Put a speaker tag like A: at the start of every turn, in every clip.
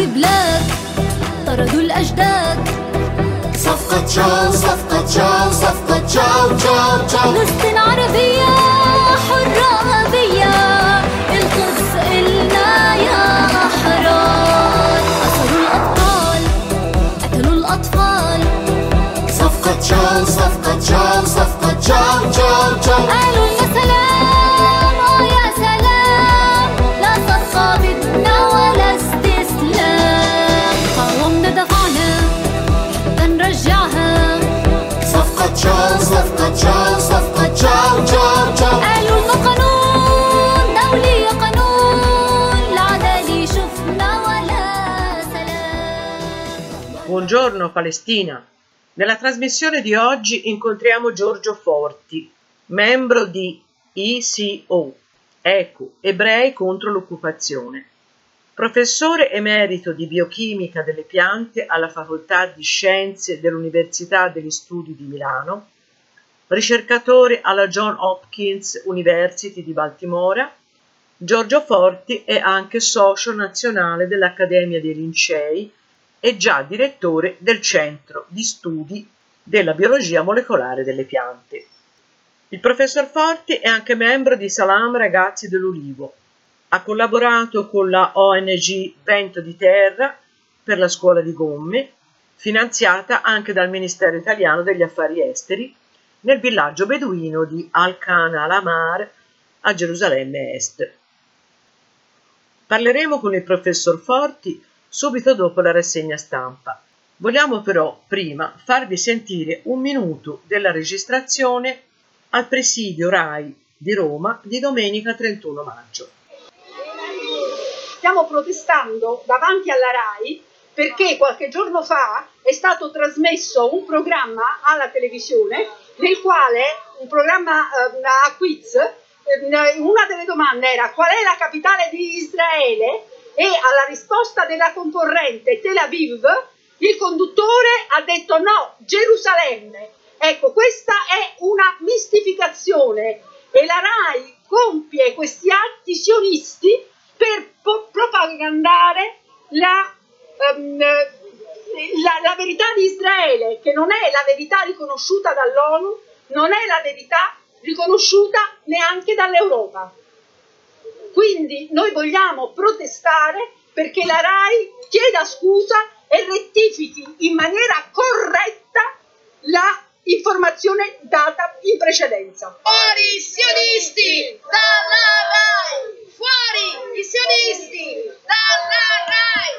A: بلاد طردوا الأجداد.
B: صفقة تشاو صفقة تشاو صفقة تشاو تشاو تشاو.
A: فلسطين عربية حرة أبية، القدس إلنا يا أحرار. أسروا الأبطال قتلوا الأطفال.
B: صفقة تشاو صفقة تشاو صفقة تشاو تشاو تشاو.
A: قالوا يا سلام يا سلام، لا صفقة بدنا ولا استسلام. قاومنا دفعنا حتى نرجعها.
B: صفقة تشاو صفقة تشاو صفقة تشاو تشاو تشاو.
A: قالوا إنه قانون دولي قانون، العدالة شفنا ولا سلام.
C: Buongiorno Palestina. Nella trasmissione di oggi incontriamo Giorgio Forti, membro di ECO, ECO, Ebrei contro l'occupazione, professore emerito di biochimica delle piante alla Facoltà di Scienze dell'Università degli Studi di Milano, ricercatore alla Johns Hopkins University di Baltimora. Giorgio Forti è anche socio nazionale dell'Accademia dei Lincei e già direttore del Centro di Studi della Biologia Molecolare delle Piante. Il professor Forti è anche membro di Salam Ragazzi dell'Ulivo. Ha collaborato con la ONG Vento di Terra per la scuola di gomme, finanziata anche dal Ministero Italiano degli Affari Esteri, nel villaggio beduino di Al-Khan al-Amar a Gerusalemme Est. Parleremo con il professor Forti subito dopo la rassegna stampa. Vogliamo però prima farvi sentire un minuto della registrazione al presidio RAI di Roma di domenica 31 maggio.
D: Stiamo protestando davanti alla RAI perché qualche giorno fa è stato trasmesso un programma alla televisione nel quale, un programma a quiz, una delle domande era: qual è la capitale di Israele? E alla risposta della concorrente Tel Aviv il conduttore ha detto no, Gerusalemme. Ecco, questa è una mistificazione e la RAI compie questi atti sionisti per propagandare la verità di Israele, che non è la verità riconosciuta dall'ONU, non è la verità riconosciuta neanche dall'Europa. Quindi noi vogliamo protestare perché la RAI chieda scusa e rettifichi in maniera corretta la informazione data in precedenza.
E: Fuori i sionisti dalla RAI! Fuori i sionisti dalla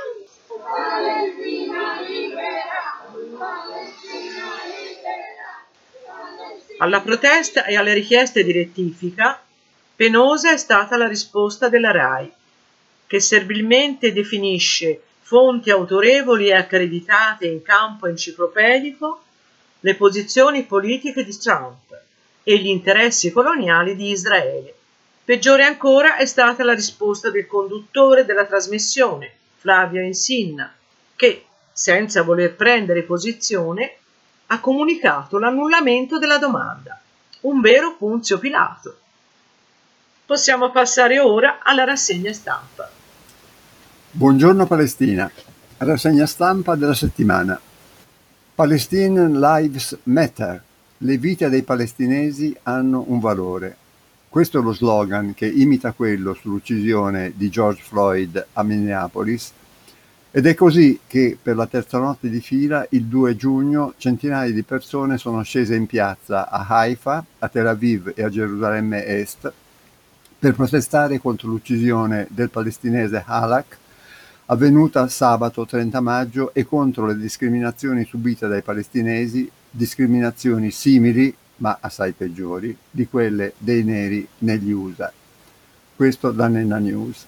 E: RAI! Palestina libera! Palestina libera!
C: Alla protesta e alle richieste di rettifica, penosa è stata la risposta della RAI, che servilmente definisce fonti autorevoli e accreditate in campo enciclopedico le posizioni politiche di Trump e gli interessi coloniali di Israele. Peggiore ancora è stata la risposta del conduttore della trasmissione, Flavio Insinna, che, senza voler prendere posizione, ha comunicato l'annullamento della domanda. Un vero Ponzio Pilato. Possiamo passare ora alla rassegna stampa.
F: Buongiorno Palestina, rassegna stampa della settimana. Palestinian Lives Matter, le vite dei palestinesi hanno un valore. Questo è lo slogan che imita quello sull'uccisione di George Floyd a Minneapolis, ed è così che per la terza notte di fila, il 2 giugno, centinaia di persone sono scese in piazza a Haifa, a Tel Aviv e a Gerusalemme Est per protestare contro l'uccisione del palestinese Halak, avvenuta sabato 30 maggio, e contro le discriminazioni subite dai palestinesi, discriminazioni simili, ma assai peggiori, di quelle dei neri negli USA. Questo da Nenna News.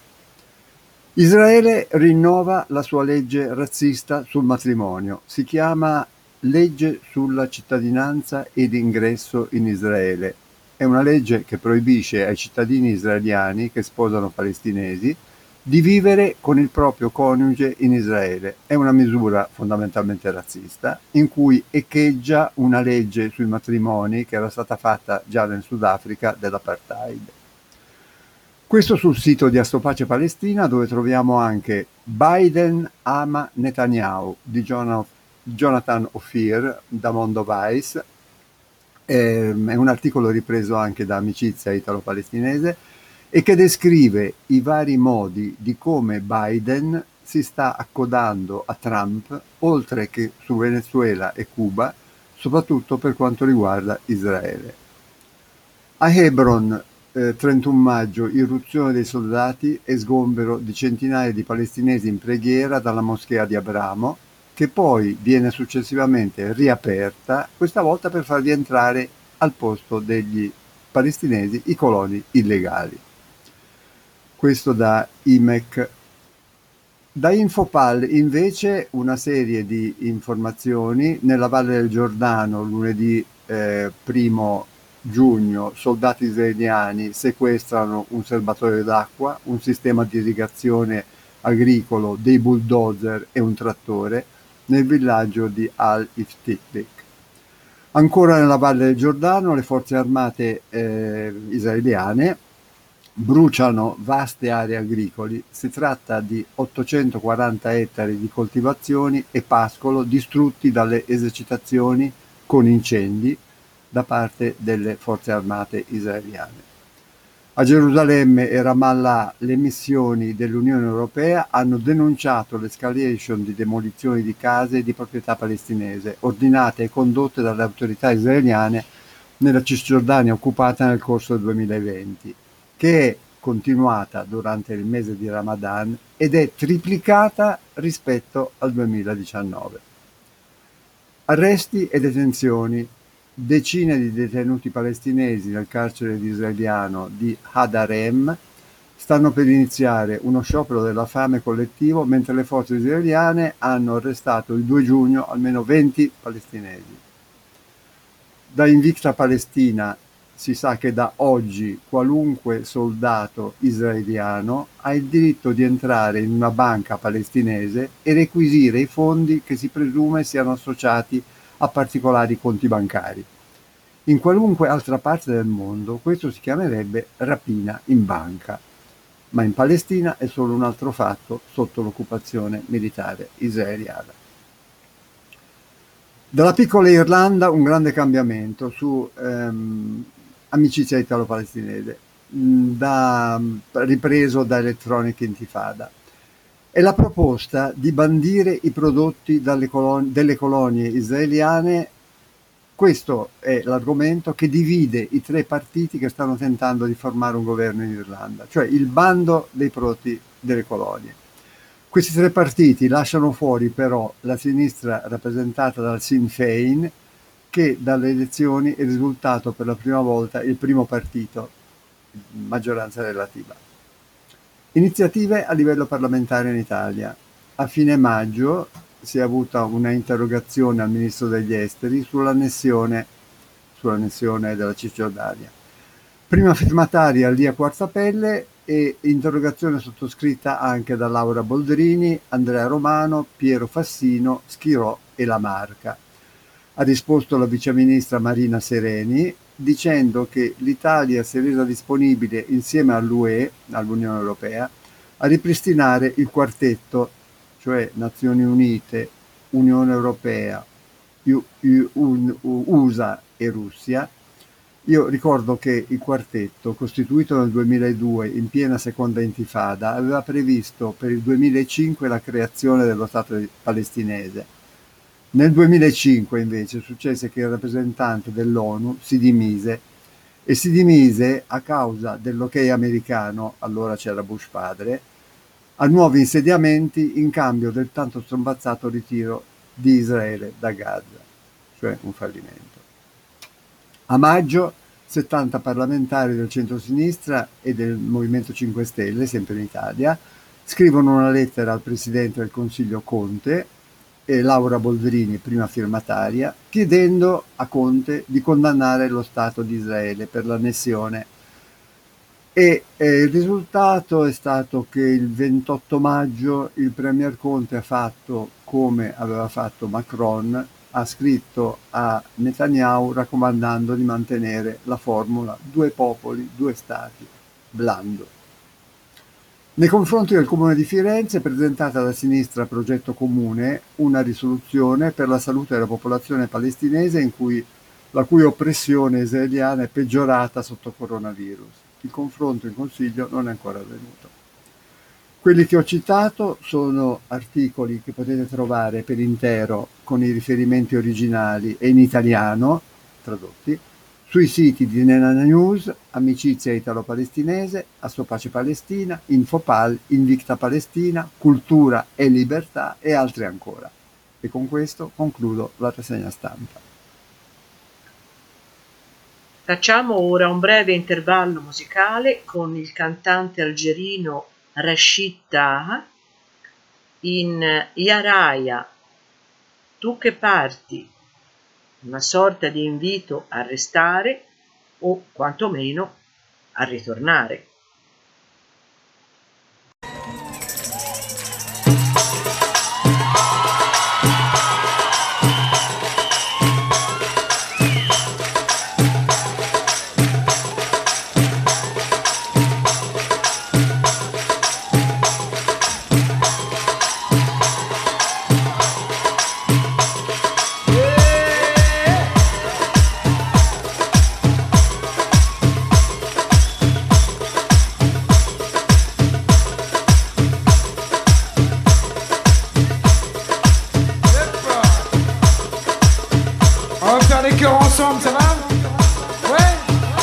F: Israele rinnova la sua legge razzista sul matrimonio. Si chiama Legge sulla cittadinanza ed ingresso in Israele. È una legge che proibisce ai cittadini israeliani che sposano palestinesi di vivere con il proprio coniuge in Israele. È una misura fondamentalmente razzista in cui echeggia una legge sui matrimoni che era stata fatta già nel Sudafrica dell'apartheid. Questo sul sito di Astropace Palestina, dove troviamo anche Biden ama Netanyahu di Jonathan Ophir da Mondo Vice. È un articolo ripreso anche da Amicizia Italo-Palestinese e che descrive i vari modi di come Biden si sta accodando a Trump, oltre che su Venezuela e Cuba, soprattutto per quanto riguarda Israele. A Hebron, 31 maggio, irruzione dei soldati e sgombero di centinaia di palestinesi in preghiera dalla moschea di Abramo, che poi viene successivamente riaperta, questa volta per far rientrare al posto degli palestinesi i coloni illegali. Questo da IMEC. Da Infopal invece una serie di informazioni. Nella Valle del Giordano lunedì 1 giugno soldati israeliani sequestrano un serbatoio d'acqua, un sistema di irrigazione agricolo, dei bulldozer e un trattore nel villaggio di Al-Iftiklik. Ancora nella Valle del Giordano le forze armate israeliane bruciano vaste aree agricole. Si tratta di 840 ettari di coltivazioni e pascolo distrutti dalle esercitazioni con incendi da parte delle forze armate israeliane. A Gerusalemme e Ramallah le missioni dell'Unione Europea hanno denunciato l'escalation di demolizioni di case di proprietà palestinese, ordinate e condotte dalle autorità israeliane nella Cisgiordania occupata nel corso del 2020, che è continuata durante il mese di Ramadan ed è triplicata rispetto al 2019. Arresti e detenzioni. Decine di detenuti palestinesi nel carcere israeliano di Hadarem stanno per iniziare uno sciopero della fame collettivo, mentre le forze israeliane hanno arrestato il 2 giugno almeno 20 palestinesi. Da Invicta Palestina si sa che da oggi qualunque soldato israeliano ha il diritto di entrare in una banca palestinese e requisire i fondi che si presume siano associati a particolari conti bancari. In qualunque altra parte del mondo questo si chiamerebbe rapina in banca, ma in Palestina è solo un altro fatto sotto l'occupazione militare israeliana. Dalla piccola Irlanda un grande cambiamento su Amicizia Italo-Palestinese, ripreso da Electronic Intifada. È la proposta di bandire i prodotti delle colonie israeliane. Questo è l'argomento che divide i tre partiti che stanno tentando di formare un governo in Irlanda, cioè il bando dei prodotti delle colonie. Questi tre partiti lasciano fuori però la sinistra rappresentata dal Sinn Féin, che dalle elezioni è risultato per la prima volta il primo partito, maggioranza relativa. Iniziative a livello parlamentare in Italia. A fine maggio si è avuta una interrogazione al Ministro degli Esteri sull'annessione della Cisgiordania. Prima firmataria Lia Quarzapelle e interrogazione sottoscritta anche da Laura Boldrini, Andrea Romano, Piero Fassino, Schirò e Lamarca. Ha risposto la viceministra Marina Sereni dicendo che l'Italia si è resa disponibile insieme all'UE, all'Unione Europea, a ripristinare il quartetto, cioè Nazioni Unite, Unione Europea, USA e Russia. Io ricordo che il quartetto, costituito nel 2002 in piena seconda intifada, aveva previsto per il 2005 la creazione dello Stato palestinese. Nel 2005 invece successe che il rappresentante dell'ONU si dimise a causa dell'ok americano, allora c'era Bush padre, a nuovi insediamenti in cambio del tanto strombazzato ritiro di Israele da Gaza, cioè un fallimento. A maggio 70 parlamentari del centro-sinistra e del Movimento 5 Stelle, sempre in Italia, scrivono una lettera al Presidente del Consiglio Conte e Laura Boldrini, prima firmataria, chiedendo a Conte di condannare lo Stato di Israele per l'annessione. E il risultato è stato che il 28 maggio il Premier Conte ha fatto come aveva fatto Macron, ha scritto a Netanyahu raccomandando di mantenere la formula due popoli, due stati, blando. Nei confronti del Comune di Firenze è presentata da Sinistra Progetto Comune una risoluzione per la salute della popolazione palestinese la cui oppressione israeliana è peggiorata sotto coronavirus. Il confronto in Consiglio non è ancora avvenuto. Quelli che ho citato sono articoli che potete trovare per intero con i riferimenti originali e in italiano, tradotti, sui siti di Nena News, Amicizia Italo-Palestinese, Assopace Palestina, Infopal, Invicta Palestina, Cultura e Libertà e altri ancora. E con questo concludo la rassegna stampa.
C: Facciamo ora un breve intervallo musicale con il cantante algerino Rachid Taha in Yaraya, tu che parti, una sorta di invito a restare o quantomeno a ritornare.
G: On va faire les chœurs ensemble, ça va? Ouais.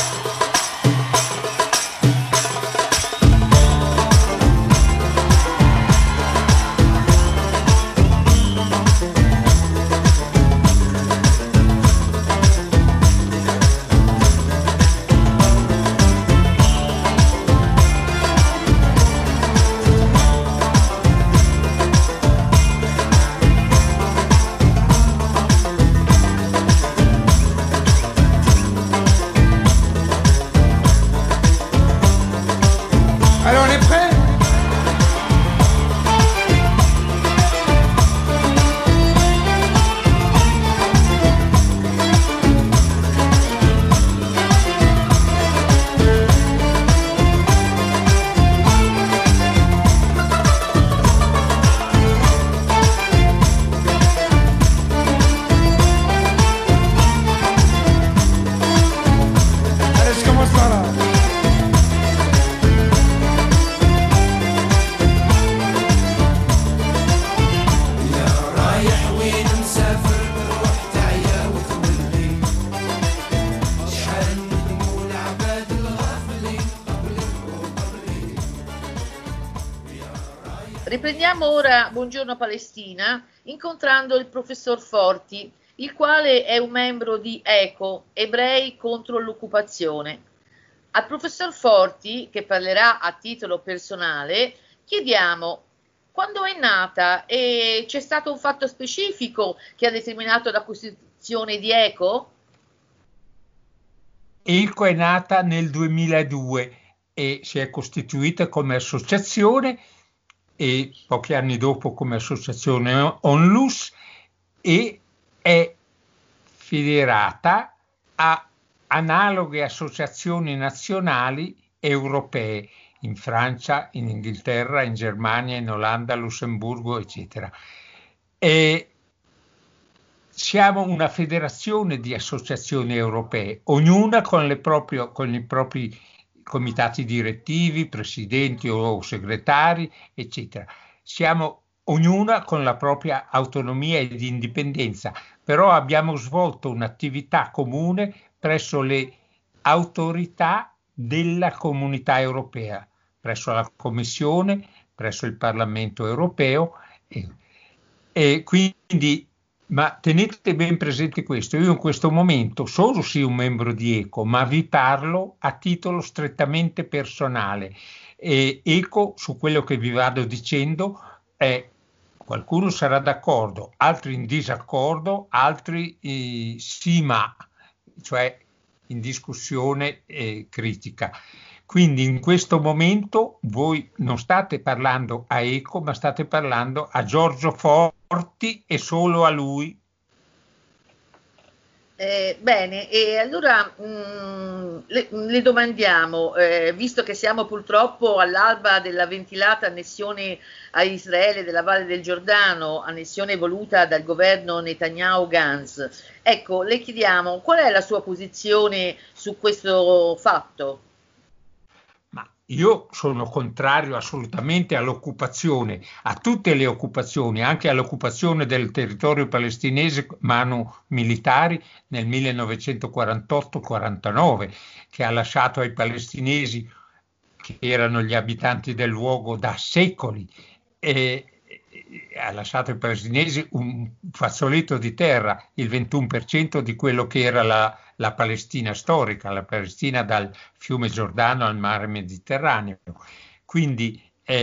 G: Alors on est prêts? Allez, je commence par là.
H: Riprendiamo ora Buongiorno Palestina incontrando il professor Forti, il quale è un membro di ECO, Ebrei contro l'occupazione. Al professor Forti, che parlerà a titolo personale, chiediamo quando è nata e c'è stato un fatto specifico che ha determinato la costituzione di ECO?
I: ECO è nata nel 2002 e si è costituita come associazione e pochi anni dopo come associazione ONLUS e è federata a analoghe associazioni nazionali europee in Francia, in Inghilterra, in Germania, in Olanda, Lussemburgo, eccetera. E siamo una federazione di associazioni europee, ognuna con i propri comitati direttivi, presidenti o segretari, eccetera. Siamo ognuna con la propria autonomia ed indipendenza, però abbiamo svolto un'attività comune presso le autorità della Comunità Europea, presso la Commissione, presso il Parlamento Europeo e quindi. Ma tenete ben presente questo, io in questo momento sono sì un membro di ECO, ma vi parlo a titolo strettamente personale. E ECO, su quello che vi vado dicendo, qualcuno sarà d'accordo, altri in disaccordo, altri sì ma, cioè in discussione critica. Quindi in questo momento voi non state parlando a ECO, ma state parlando a Giorgio Forti e solo a lui.
H: Bene, e allora le domandiamo, visto che siamo purtroppo all'alba della ventilata annessione a Israele della Valle del Giordano, annessione voluta dal governo Netanyahu-Gantz, ecco, le chiediamo qual è la sua posizione su questo fatto?
I: Ma io sono contrario assolutamente all'occupazione, a tutte le occupazioni, anche all'occupazione del territorio palestinese mano militari nel 1948-49, che ha lasciato ai palestinesi, che erano gli abitanti del luogo da secoli, ha lasciato ai palestinesi un fazzoletto di terra, il 21% di quello che era la Palestina storica, la Palestina dal fiume Giordano al mare Mediterraneo. Quindi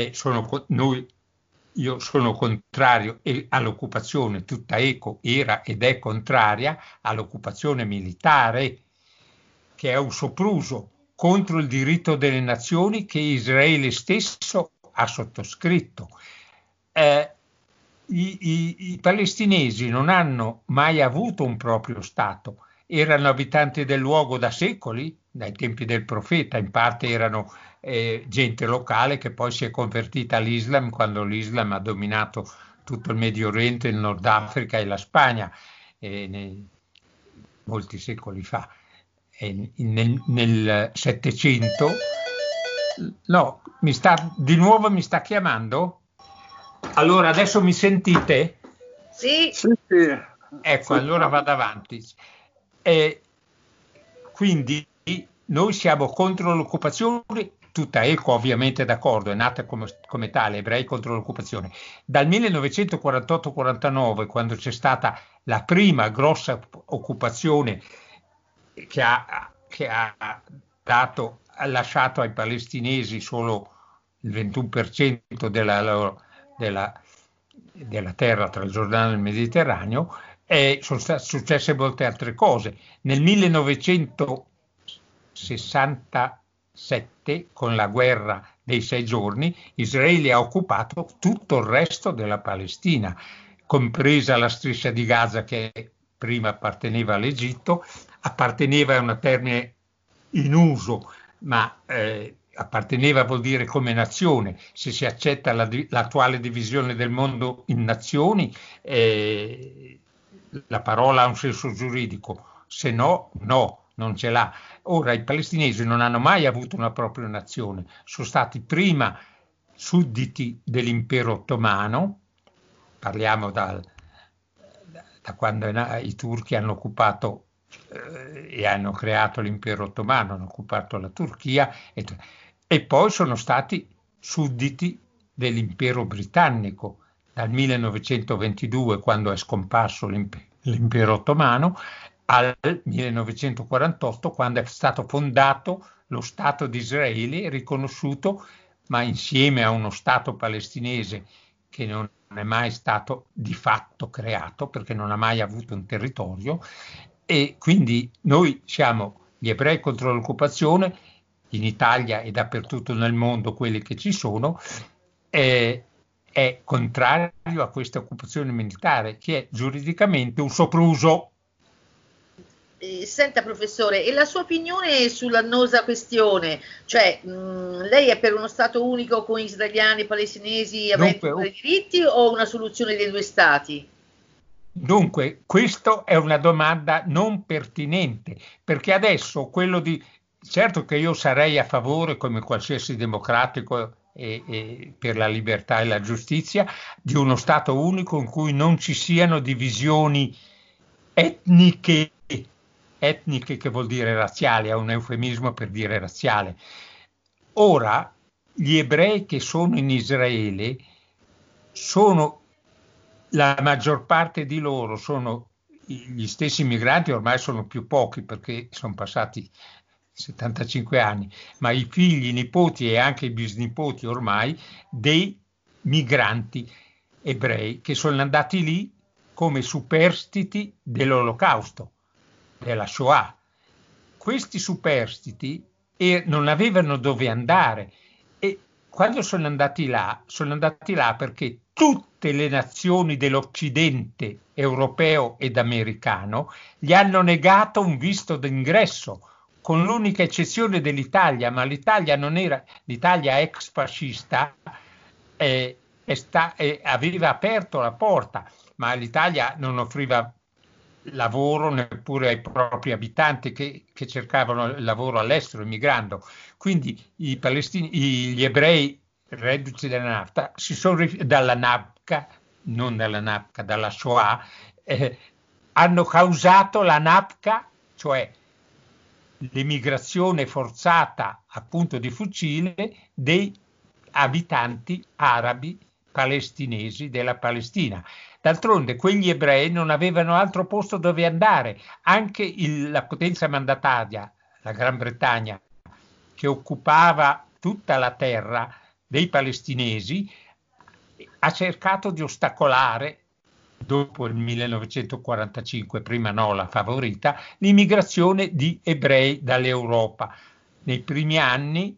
I: io sono contrario all'occupazione, tutta ECO era ed è contraria all'occupazione militare, che è un sopruso contro il diritto delle nazioni che Israele stesso ha sottoscritto. I palestinesi non hanno mai avuto un proprio Stato, erano abitanti del luogo da secoli, dai tempi del profeta, in parte erano gente locale che poi si è convertita all'Islam quando l'Islam ha dominato tutto il Medio Oriente, il Nord Africa e la Spagna, molti secoli fa. Nel Settecento, no, di nuovo mi sta chiamando? Allora, adesso mi sentite?
H: Sì.
I: Ecco, allora vado avanti. Quindi noi siamo contro l'occupazione, tutta ECO ovviamente d'accordo, è nata come tale, Ebrei contro l'occupazione. Dal 1948-49, quando c'è stata la prima grossa occupazione che ha lasciato ai palestinesi solo il 21% della terra tra il Giordano e il Mediterraneo, sono successe molte altre cose. Nel 1967, con la guerra dei 6 giorni, Israele ha occupato tutto il resto della Palestina, compresa la striscia di Gaza che prima apparteneva all'Egitto, apparteneva è un termine in uso, ma apparteneva vuol dire come nazione. Se si accetta l'attuale divisione del mondo in nazioni, la parola ha un senso giuridico, se no, non ce l'ha. Ora i palestinesi non hanno mai avuto una propria nazione, sono stati prima sudditi dell'impero ottomano, parliamo da quando i turchi hanno occupato e hanno creato l'impero ottomano, hanno occupato la Turchia e poi sono stati sudditi dell'impero britannico dal 1922, quando è scomparso l'impero ottomano, al 1948, quando è stato fondato lo Stato di Israele, riconosciuto, ma insieme a uno Stato palestinese che non è mai stato di fatto creato, perché non ha mai avuto un territorio. E quindi noi siamo gli ebrei contro l'occupazione, in Italia e dappertutto nel mondo quelli che ci sono, è contrario a questa occupazione militare, che è giuridicamente un sopruso.
H: Senta professore, e la sua opinione sull'annosa questione? Cioè, lei è per uno Stato unico con israeliani e palestinesi aventi i diritti o una soluzione dei 2 Stati?
I: Dunque, questa è una domanda non pertinente, perché adesso certo che io sarei a favore, come qualsiasi democratico e per la libertà e la giustizia, di uno Stato unico in cui non ci siano divisioni etniche che vuol dire razziali, è un eufemismo per dire razziale. Ora, gli ebrei che sono in Israele la maggior parte di loro sono gli stessi migranti, ormai sono più pochi perché sono passati 75 anni, ma i figli, i nipoti e anche i bisnipoti ormai dei migranti ebrei che sono andati lì come superstiti dell'Olocausto, della Shoah. Questi superstiti non avevano dove andare e quando sono andati là perché tutte le nazioni dell'Occidente europeo ed americano gli hanno negato un visto d'ingresso, con l'unica eccezione dell'Italia, ma l'Italia non era, l'Italia ex fascista aveva aperto la porta, ma l'Italia non offriva lavoro neppure ai propri abitanti che cercavano lavoro all'estero emigrando. Quindi gli ebrei reduci dalla NAFTA dalla NAPCA, non dalla NAPCA, dalla Shoah, hanno causato la NAPCA, cioè l'emigrazione forzata a punto di fucile dei abitanti arabi palestinesi della Palestina. D'altronde quegli ebrei non avevano altro posto dove andare. Anche la potenza mandataria, la Gran Bretagna, che occupava tutta la terra dei palestinesi, ha cercato di ostacolare, dopo il 1945, prima no, la favorita, l'immigrazione di ebrei dall'Europa. Nei primi anni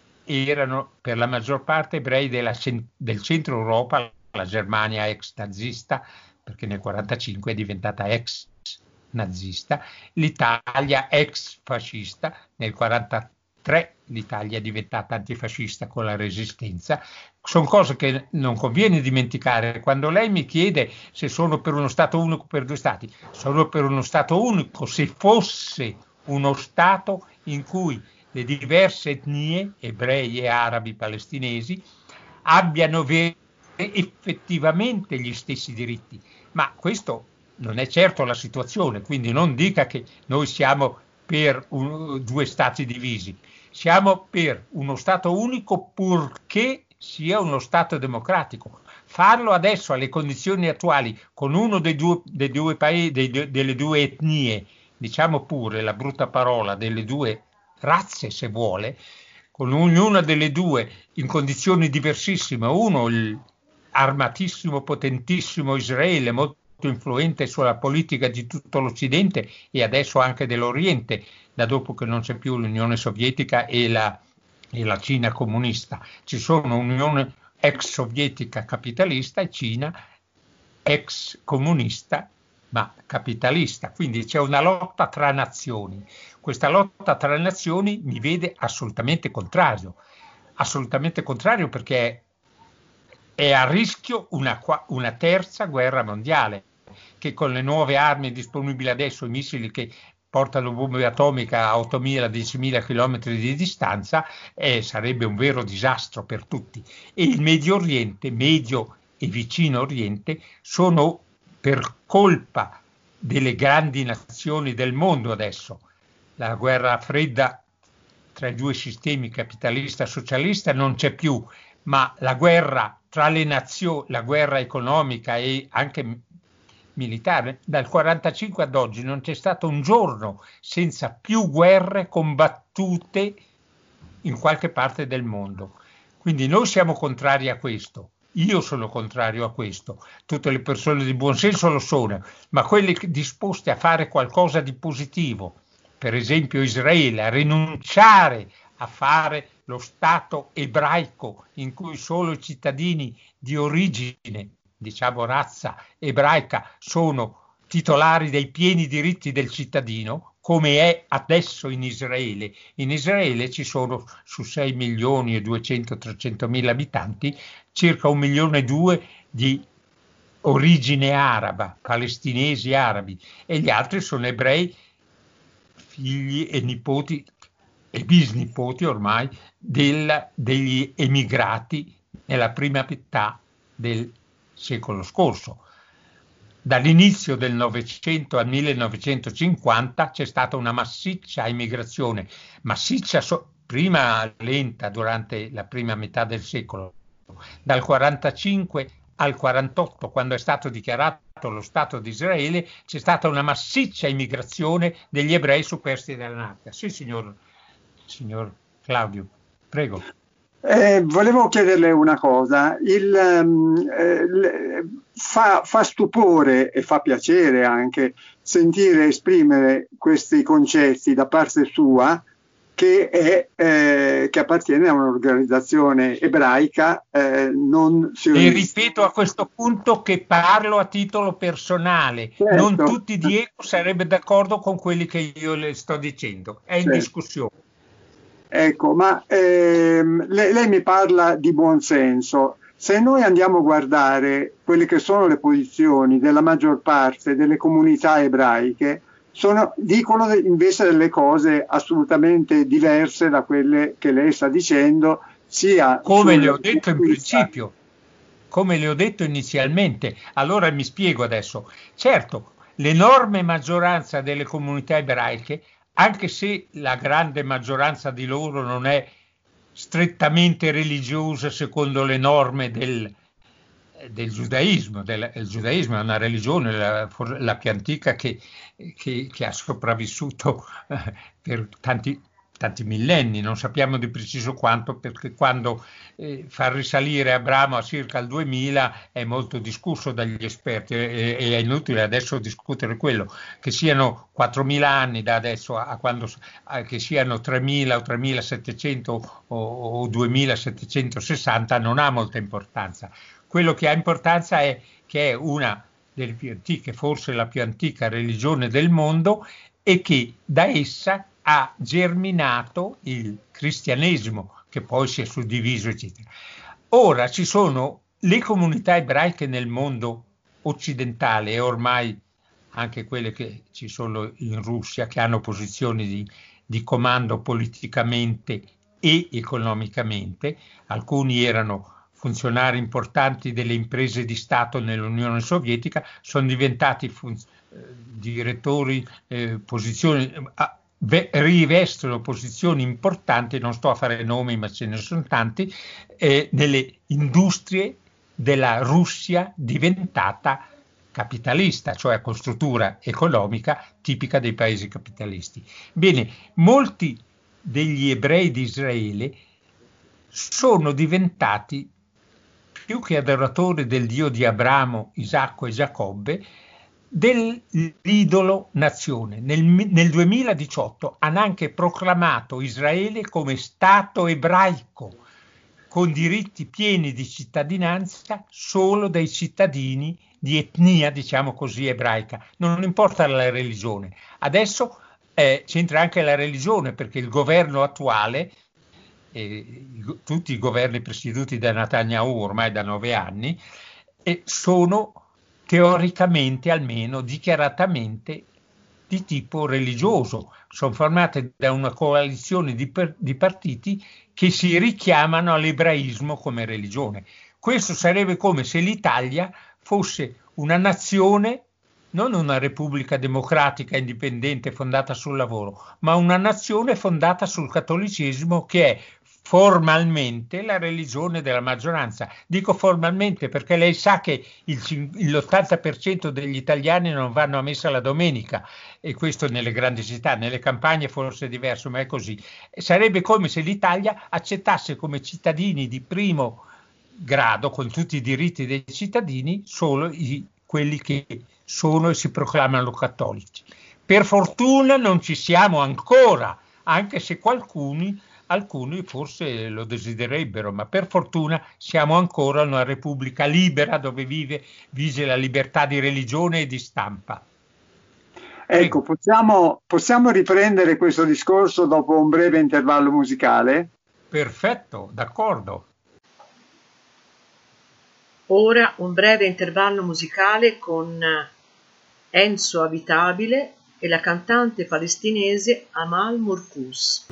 I: erano per la maggior parte ebrei del centro Europa, la Germania ex nazista, perché nel 1945 è diventata ex nazista, l'Italia ex fascista, nel 1943 l'Italia è diventata antifascista con la Resistenza. Sono cose che non conviene dimenticare. Quando lei mi chiede se sono per uno Stato unico o per due Stati, sono per uno Stato unico se fosse uno Stato in cui le diverse etnie, ebrei e arabi palestinesi, abbiano effettivamente gli stessi diritti. Ma questo non è certo la situazione, quindi non dica che noi siamo per due Stati divisi. Siamo per uno Stato unico purché sia uno Stato democratico. Farlo adesso alle condizioni attuali con uno dei due paesi, delle due etnie, diciamo pure la brutta parola, delle due razze se vuole, con ognuna delle due in condizioni diversissime, uno il armatissimo, potentissimo Israele, molto influente sulla politica di tutto l'Occidente e adesso anche dell'Oriente, da dopo che non c'è più l'Unione Sovietica e la Cina comunista. Ci sono Unione ex sovietica capitalista e Cina ex comunista ma capitalista, quindi c'è una lotta tra nazioni. Questa lotta tra nazioni mi vede assolutamente contrario perché è a rischio una terza guerra mondiale, che con le nuove armi disponibili adesso, i missili che portano bombe atomiche a 8.000-10.000 km di distanza, sarebbe un vero disastro per tutti. E il Medio Oriente, Medio e Vicino Oriente, sono per colpa delle grandi nazioni del mondo adesso. La guerra fredda tra i due sistemi capitalista e socialista non c'è più, ma la guerra tra le nazioni, la guerra economica e anche militare, dal 1945 ad oggi non c'è stato un giorno senza più guerre combattute in qualche parte del mondo. Quindi noi siamo contrari a questo. Io sono contrario a questo, tutte le persone di buon senso lo sono, ma quelle disposte a fare qualcosa di positivo, per esempio Israele, a rinunciare a fare lo Stato ebraico in cui solo i cittadini di origine, diciamo razza ebraica, sono titolari dei pieni diritti del cittadino, come è adesso in Israele. In Israele ci sono su 6.200.000-300.000 abitanti, circa 1,2 milioni di origine araba, palestinesi arabi, e gli altri sono ebrei, figli e nipoti e bisnipoti ormai degli emigrati nella prima metà del secolo scorso. Dall'inizio del Novecento al 1950 c'è stata una massiccia immigrazione, prima lenta durante la prima metà del secolo. Dal 45 al 48, quando è stato dichiarato lo Stato di Israele, c'è stata una massiccia immigrazione degli ebrei superstiti dalla NAFTA. Sì, signor Claudio, prego.
F: Volevo chiederle una cosa. Fa stupore e fa piacere anche sentire esprimere questi concetti da parte sua, che appartiene a un'organizzazione ebraica. Non
I: e ripeto a questo punto che parlo a titolo personale,
F: certo.
I: Non tutti di ECO sarebbero d'accordo con quelli che io le sto dicendo, è in discussione.
F: Ecco, ma lei mi parla di buonsenso. Se noi andiamo a guardare quelle che sono le posizioni della maggior parte delle comunità ebraiche, dicono invece delle cose assolutamente diverse da quelle che lei sta dicendo, sia
I: come le ho detto in principio, come le ho detto inizialmente. Allora mi spiego adesso. Certo, l'enorme maggioranza delle comunità ebraiche, anche se la grande maggioranza di loro non è strettamente religiosa secondo le norme del giudaismo. Il giudaismo è una religione, la più antica che ha sopravvissuto per tanti millenni, non sappiamo di preciso quanto, perché quando far risalire Abramo a circa il 2000 è molto discusso dagli esperti e è inutile adesso discutere quello, che siano 4.000 anni da adesso a quando, che siano 3.000 o 3.700 o 2.760 non ha molta importanza. Quello che ha importanza è che è una delle più antiche, forse la più antica religione del mondo, e che da essa ha germinato il cristianesimo, che poi si è suddiviso, eccetera. Ora ci sono le comunità ebraiche nel mondo occidentale e ormai anche quelle che ci sono in Russia, che hanno posizioni di comando politicamente e economicamente. Alcuni erano funzionari importanti delle imprese di Stato nell'Unione Sovietica, sono diventati direttori, posizioni, rivestono posizioni importanti, non sto a fare nomi ma ce ne sono tanti, nelle industrie della Russia diventata capitalista, cioè con struttura economica tipica dei paesi capitalisti. Bene, molti degli ebrei di Israele sono diventati, più che adoratori del Dio di Abramo, Isacco e Giacobbe, dell'idolo nazione. Nel 2018 hanno anche proclamato Israele come Stato ebraico, con diritti pieni di cittadinanza solo dei cittadini di etnia, diciamo così, ebraica. Non importa la religione. Adesso c'entra anche la religione, perché il governo attuale, tutti i governi presieduti da Netanyahu ormai da 9 anni, sono teoricamente, almeno dichiaratamente, di tipo religioso. Sono formate da una coalizione di partiti che si richiamano all'ebraismo come religione. Questo sarebbe come se l'Italia fosse una nazione, non una repubblica democratica indipendente fondata sul lavoro, ma una nazione fondata sul cattolicesimo, che è formalmente la religione della maggioranza. Dico formalmente perché lei sa che l'80% degli italiani non vanno a messa la domenica, e questo nelle grandi città, nelle campagne forse è diverso, ma è così. Sarebbe come se l'Italia accettasse come cittadini di primo grado, con tutti i diritti dei cittadini, solo quelli che sono e si proclamano cattolici. Per fortuna non ci siamo ancora, anche se alcuni forse lo desiderebbero, ma per fortuna siamo ancora una repubblica libera dove vige la libertà di religione e di stampa.
F: Ecco, possiamo riprendere questo discorso dopo un breve intervallo musicale?
I: Perfetto, d'accordo.
C: Ora un breve intervallo musicale con Enzo Abitabile e la cantante palestinese Amal Murkus.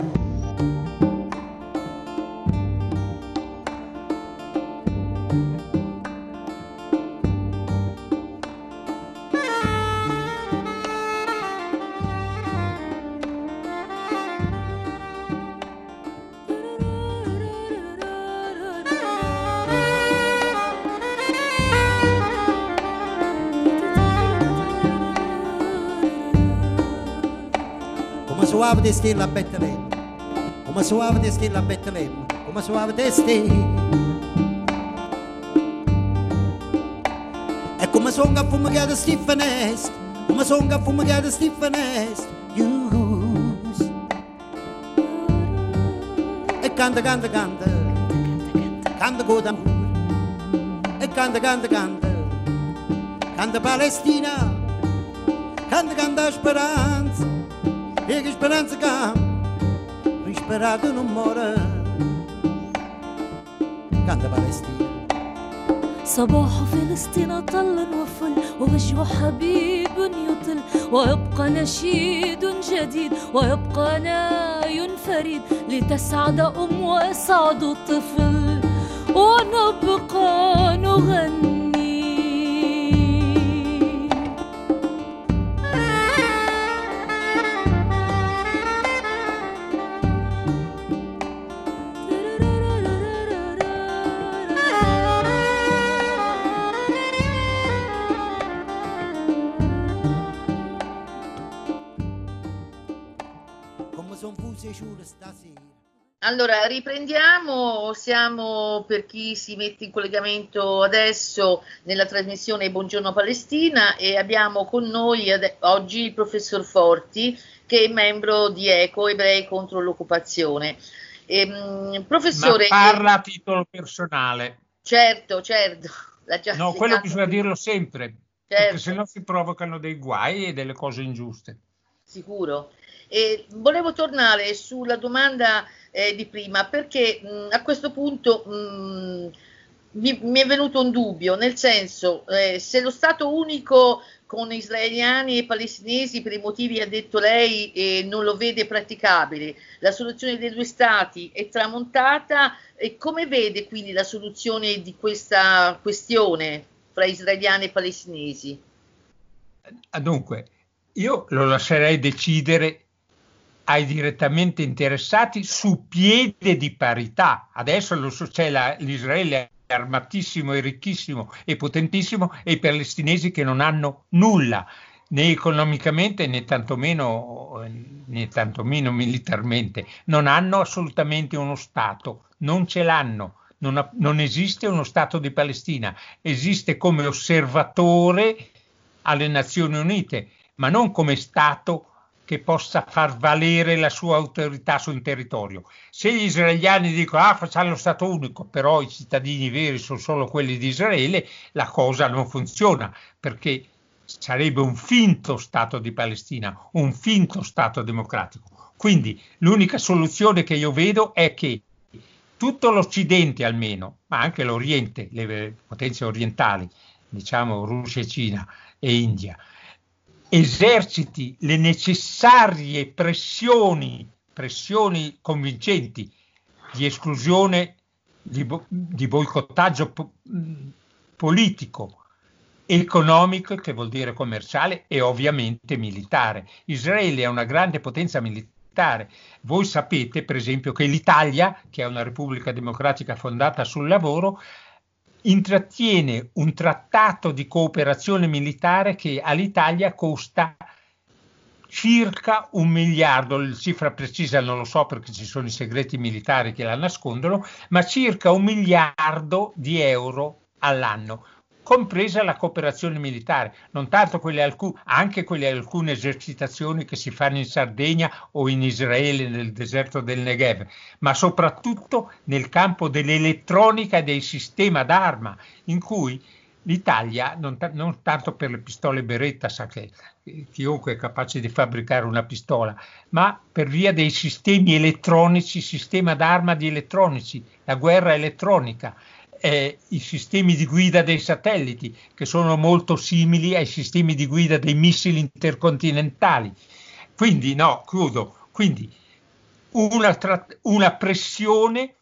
J: Suave di stella a Betlemme, come suave di stella a Betlemme, come suave di stella. E come songa fumegata Stephenest, come songa fumegata Stephenest, use. canta, canta, canta, canta con d'amore, e canta, canta, canta, canta Palestina, canta, canta speranza, e che speranza canta, risperato non muore, canta Palestina.
A: صباح فلسطين طل وفل ووجه حبيب يطل ويبقى نشيد جديد ويبقى ناي فريد لتسعد ويسعد الطفل ونبقى نغني.
H: Allora, riprendiamo, siamo, per chi si mette in collegamento adesso, nella trasmissione Buongiorno Palestina, e abbiamo con noi oggi il professor Forti, che è membro di ECO, Ebrei contro l'occupazione. Professore,
I: ma parla a titolo personale.
H: Certo,
I: No, quello bisogna dirlo sempre,
H: certo,
I: perché sennò si provocano dei guai e delle cose ingiuste.
H: Sicuro. E volevo tornare sulla domanda di prima, perché a questo punto mi è venuto un dubbio, nel senso, se lo Stato unico con israeliani e palestinesi, per i motivi ha detto lei, non lo vede praticabile, la soluzione dei due Stati è tramontata, e come vede quindi la soluzione di questa questione fra israeliani e palestinesi?
I: Dunque, io lo lascerei decidere ai direttamente interessati su piede di parità. Adesso c'è l'Israele armatissimo e ricchissimo e potentissimo, e i palestinesi che non hanno nulla, né economicamente né tantomeno militarmente, non hanno assolutamente uno Stato, non ce l'hanno, non esiste uno Stato di Palestina, esiste come osservatore alle Nazioni Unite, ma non come Stato che possa far valere la sua autorità su un territorio. Se gli israeliani dicono facciamo lo Stato unico, però i cittadini veri sono solo quelli di Israele, la cosa non funziona, perché sarebbe un finto Stato di Palestina, un finto Stato democratico. Quindi l'unica soluzione che io vedo è che tutto l'Occidente almeno, ma anche l'Oriente, le potenze orientali, diciamo Russia e Cina e India, eserciti le necessarie pressioni convincenti di esclusione, di boicottaggio politico, economico, che vuol dire commerciale, e ovviamente militare. Israele è una grande potenza militare. Voi sapete, per esempio, che l'Italia, che è una repubblica democratica fondata sul lavoro, intrattiene un trattato di cooperazione militare che all'Italia costa circa 1 miliardo, la cifra precisa non lo so perché ci sono i segreti militari che la nascondono, ma circa 1 miliardo di euro all'anno, compresa la cooperazione militare, non tanto anche quelle alcune esercitazioni che si fanno in Sardegna o in Israele nel deserto del Negev, ma soprattutto nel campo dell'elettronica e del sistema d'arma, in cui l'Italia, non tanto per le pistole Beretta, sa che chiunque è capace di fabbricare una pistola, ma per via dei sistemi elettronici, sistema d'arma di elettronici, la guerra elettronica, i sistemi di guida dei satelliti, che sono molto simili ai sistemi di guida dei missili intercontinentali. Quindi, quindi una pressione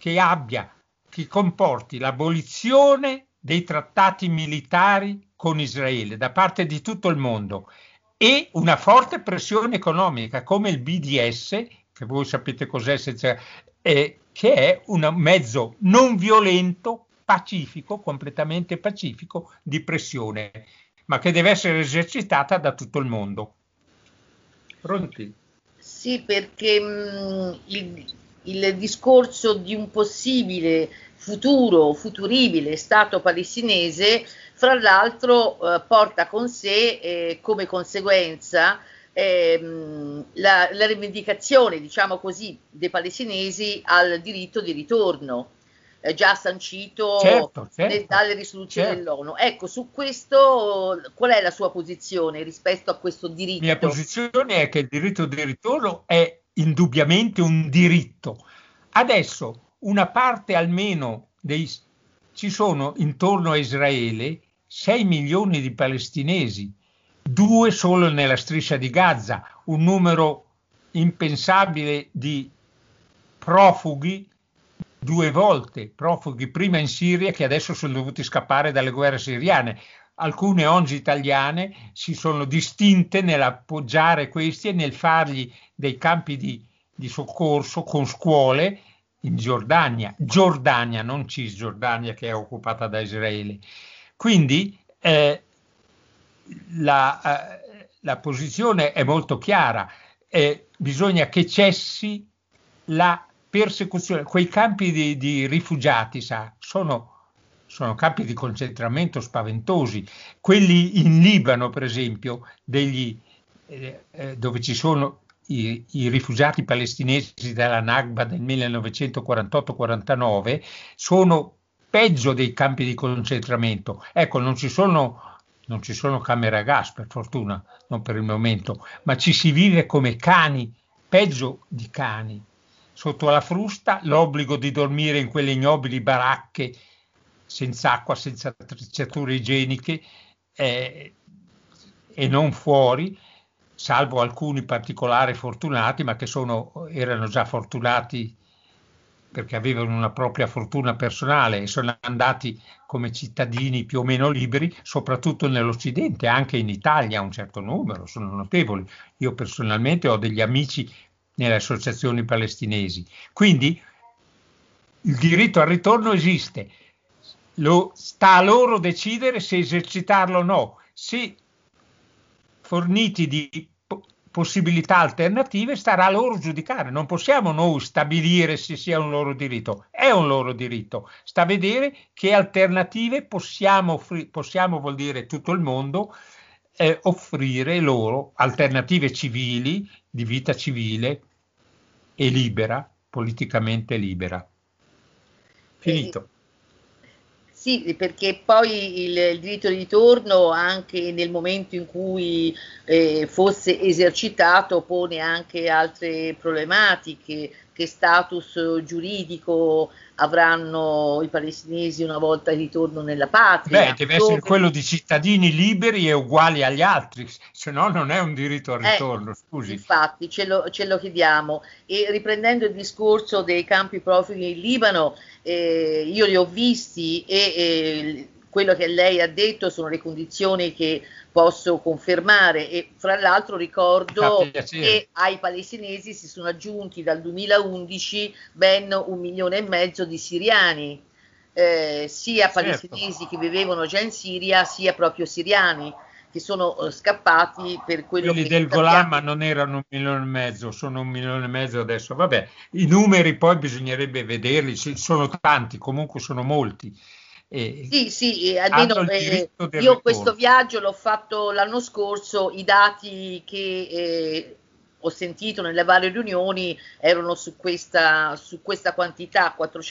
I: che comporti l'abolizione dei trattati militari con Israele da parte di tutto il mondo, e una forte pressione economica come il BDS, che voi sapete cos'è, che è un mezzo non violento, pacifico, completamente pacifico di pressione, ma che deve essere esercitata da tutto il mondo. Pronti?
H: Sì, perché il discorso di un possibile futuribile Stato palestinese, fra l'altro, porta con sé come conseguenza la rivendicazione, diciamo così, dei palestinesi al diritto di ritorno, già sancito dalle risoluzioni dell'ONU. Ecco, su questo qual è la sua posizione rispetto a questo diritto?
I: La mia posizione è che il diritto di ritorno è indubbiamente un diritto. Adesso una parte almeno ci sono intorno a Israele 6 milioni di palestinesi, 2 solo nella striscia di Gaza, un numero impensabile di profughi, 2 volte profughi, prima in Siria che adesso sono dovuti scappare dalle guerre siriane. Alcune ONG italiane si sono distinte nell'appoggiare questi e nel fargli dei campi di soccorso con scuole in Giordania, non Cisgiordania che è occupata da Israele. Quindi la posizione è molto chiara, bisogna che cessi la persecuzione. Quei campi di rifugiati, sono campi di concentramento spaventosi. Quelli in Libano, per esempio, dove ci sono i rifugiati palestinesi dalla Nakba del 1948-49, sono peggio dei campi di concentramento. Ecco, non ci sono camere a gas, per fortuna, non per il momento, ma ci si vive come cani, peggio di cani. Sotto la frusta, l'obbligo di dormire in quelle ignobili baracche senza acqua, senza attrezzature igieniche e non fuori, salvo alcuni particolari fortunati, ma che erano già fortunati perché avevano una propria fortuna personale e sono andati come cittadini più o meno liberi, soprattutto nell'Occidente, anche in Italia un certo numero, sono notevoli. Io personalmente ho degli amici nelle associazioni palestinesi. Quindi il diritto al ritorno esiste, sta a loro decidere se esercitarlo o no, se forniti di possibilità alternative starà a loro giudicare. Non possiamo noi stabilire se sia un loro diritto, è un loro diritto, sta a vedere che alternative possiamo vuol dire tutto il mondo, offrire loro alternative civili, di vita civile e libera, politicamente libera. Finito.
H: Sì, perché poi il diritto di ritorno, anche nel momento in cui fosse esercitato, pone anche altre problematiche. Che status giuridico avranno i palestinesi una volta di ritorno nella patria?
I: Deve essere quello di cittadini liberi e uguali agli altri, se no non è un diritto al ritorno, scusi.
H: Infatti ce lo chiediamo. E riprendendo il discorso dei campi profughi in Libano, io li ho visti e quello che lei ha detto sono le condizioni che posso confermare, e fra l'altro ricordo che ai palestinesi si sono aggiunti dal 2011 ben 1,5 milioni di siriani, sia palestinesi che vivevano già in Siria, sia proprio siriani che sono scappati per quello
I: quelli
H: che
I: del Golan, ma non erano 1,5 milioni, sono 1,5 milioni adesso. Vabbè, i numeri poi bisognerebbe vederli, sono tanti, comunque sono molti.
H: Sì, almeno io questo viaggio l'ho fatto l'anno scorso, i dati che ho sentito nelle varie riunioni erano su questa quantità,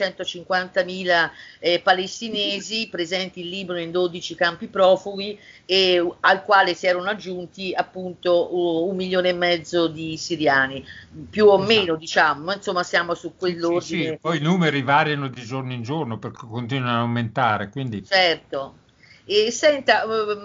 H: 450.000 palestinesi presenti in Libano in 12 campi profughi, e al quale si erano aggiunti appunto 1,5 milioni di siriani, più o meno, diciamo, ma insomma siamo su quell'ordine.
I: Sì, poi i numeri variano di giorno in giorno perché continuano ad aumentare, quindi...
H: Certo. E senta,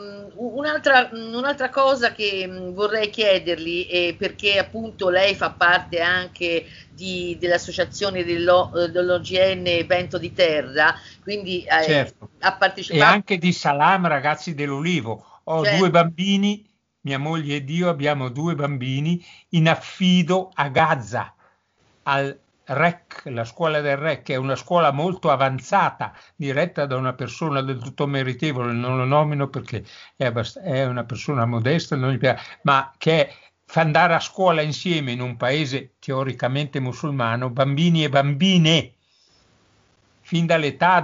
H: un'altra cosa che vorrei chiedergli, perché appunto lei fa parte anche dell'associazione dell'OGN Vento di Terra, quindi
I: certo,
H: ha partecipato...
I: E anche di Salam, ragazzi dell'Ulivo. Ho 2 bambini, mia moglie ed io abbiamo 2 bambini in affido a Gaza, al REC, la scuola del REC, è una scuola molto avanzata, diretta da una persona del tutto meritevole, non lo nomino perché è una persona modesta, non gli piace, ma che fa andare a scuola insieme in un paese teoricamente musulmano bambini e bambine fin dall'età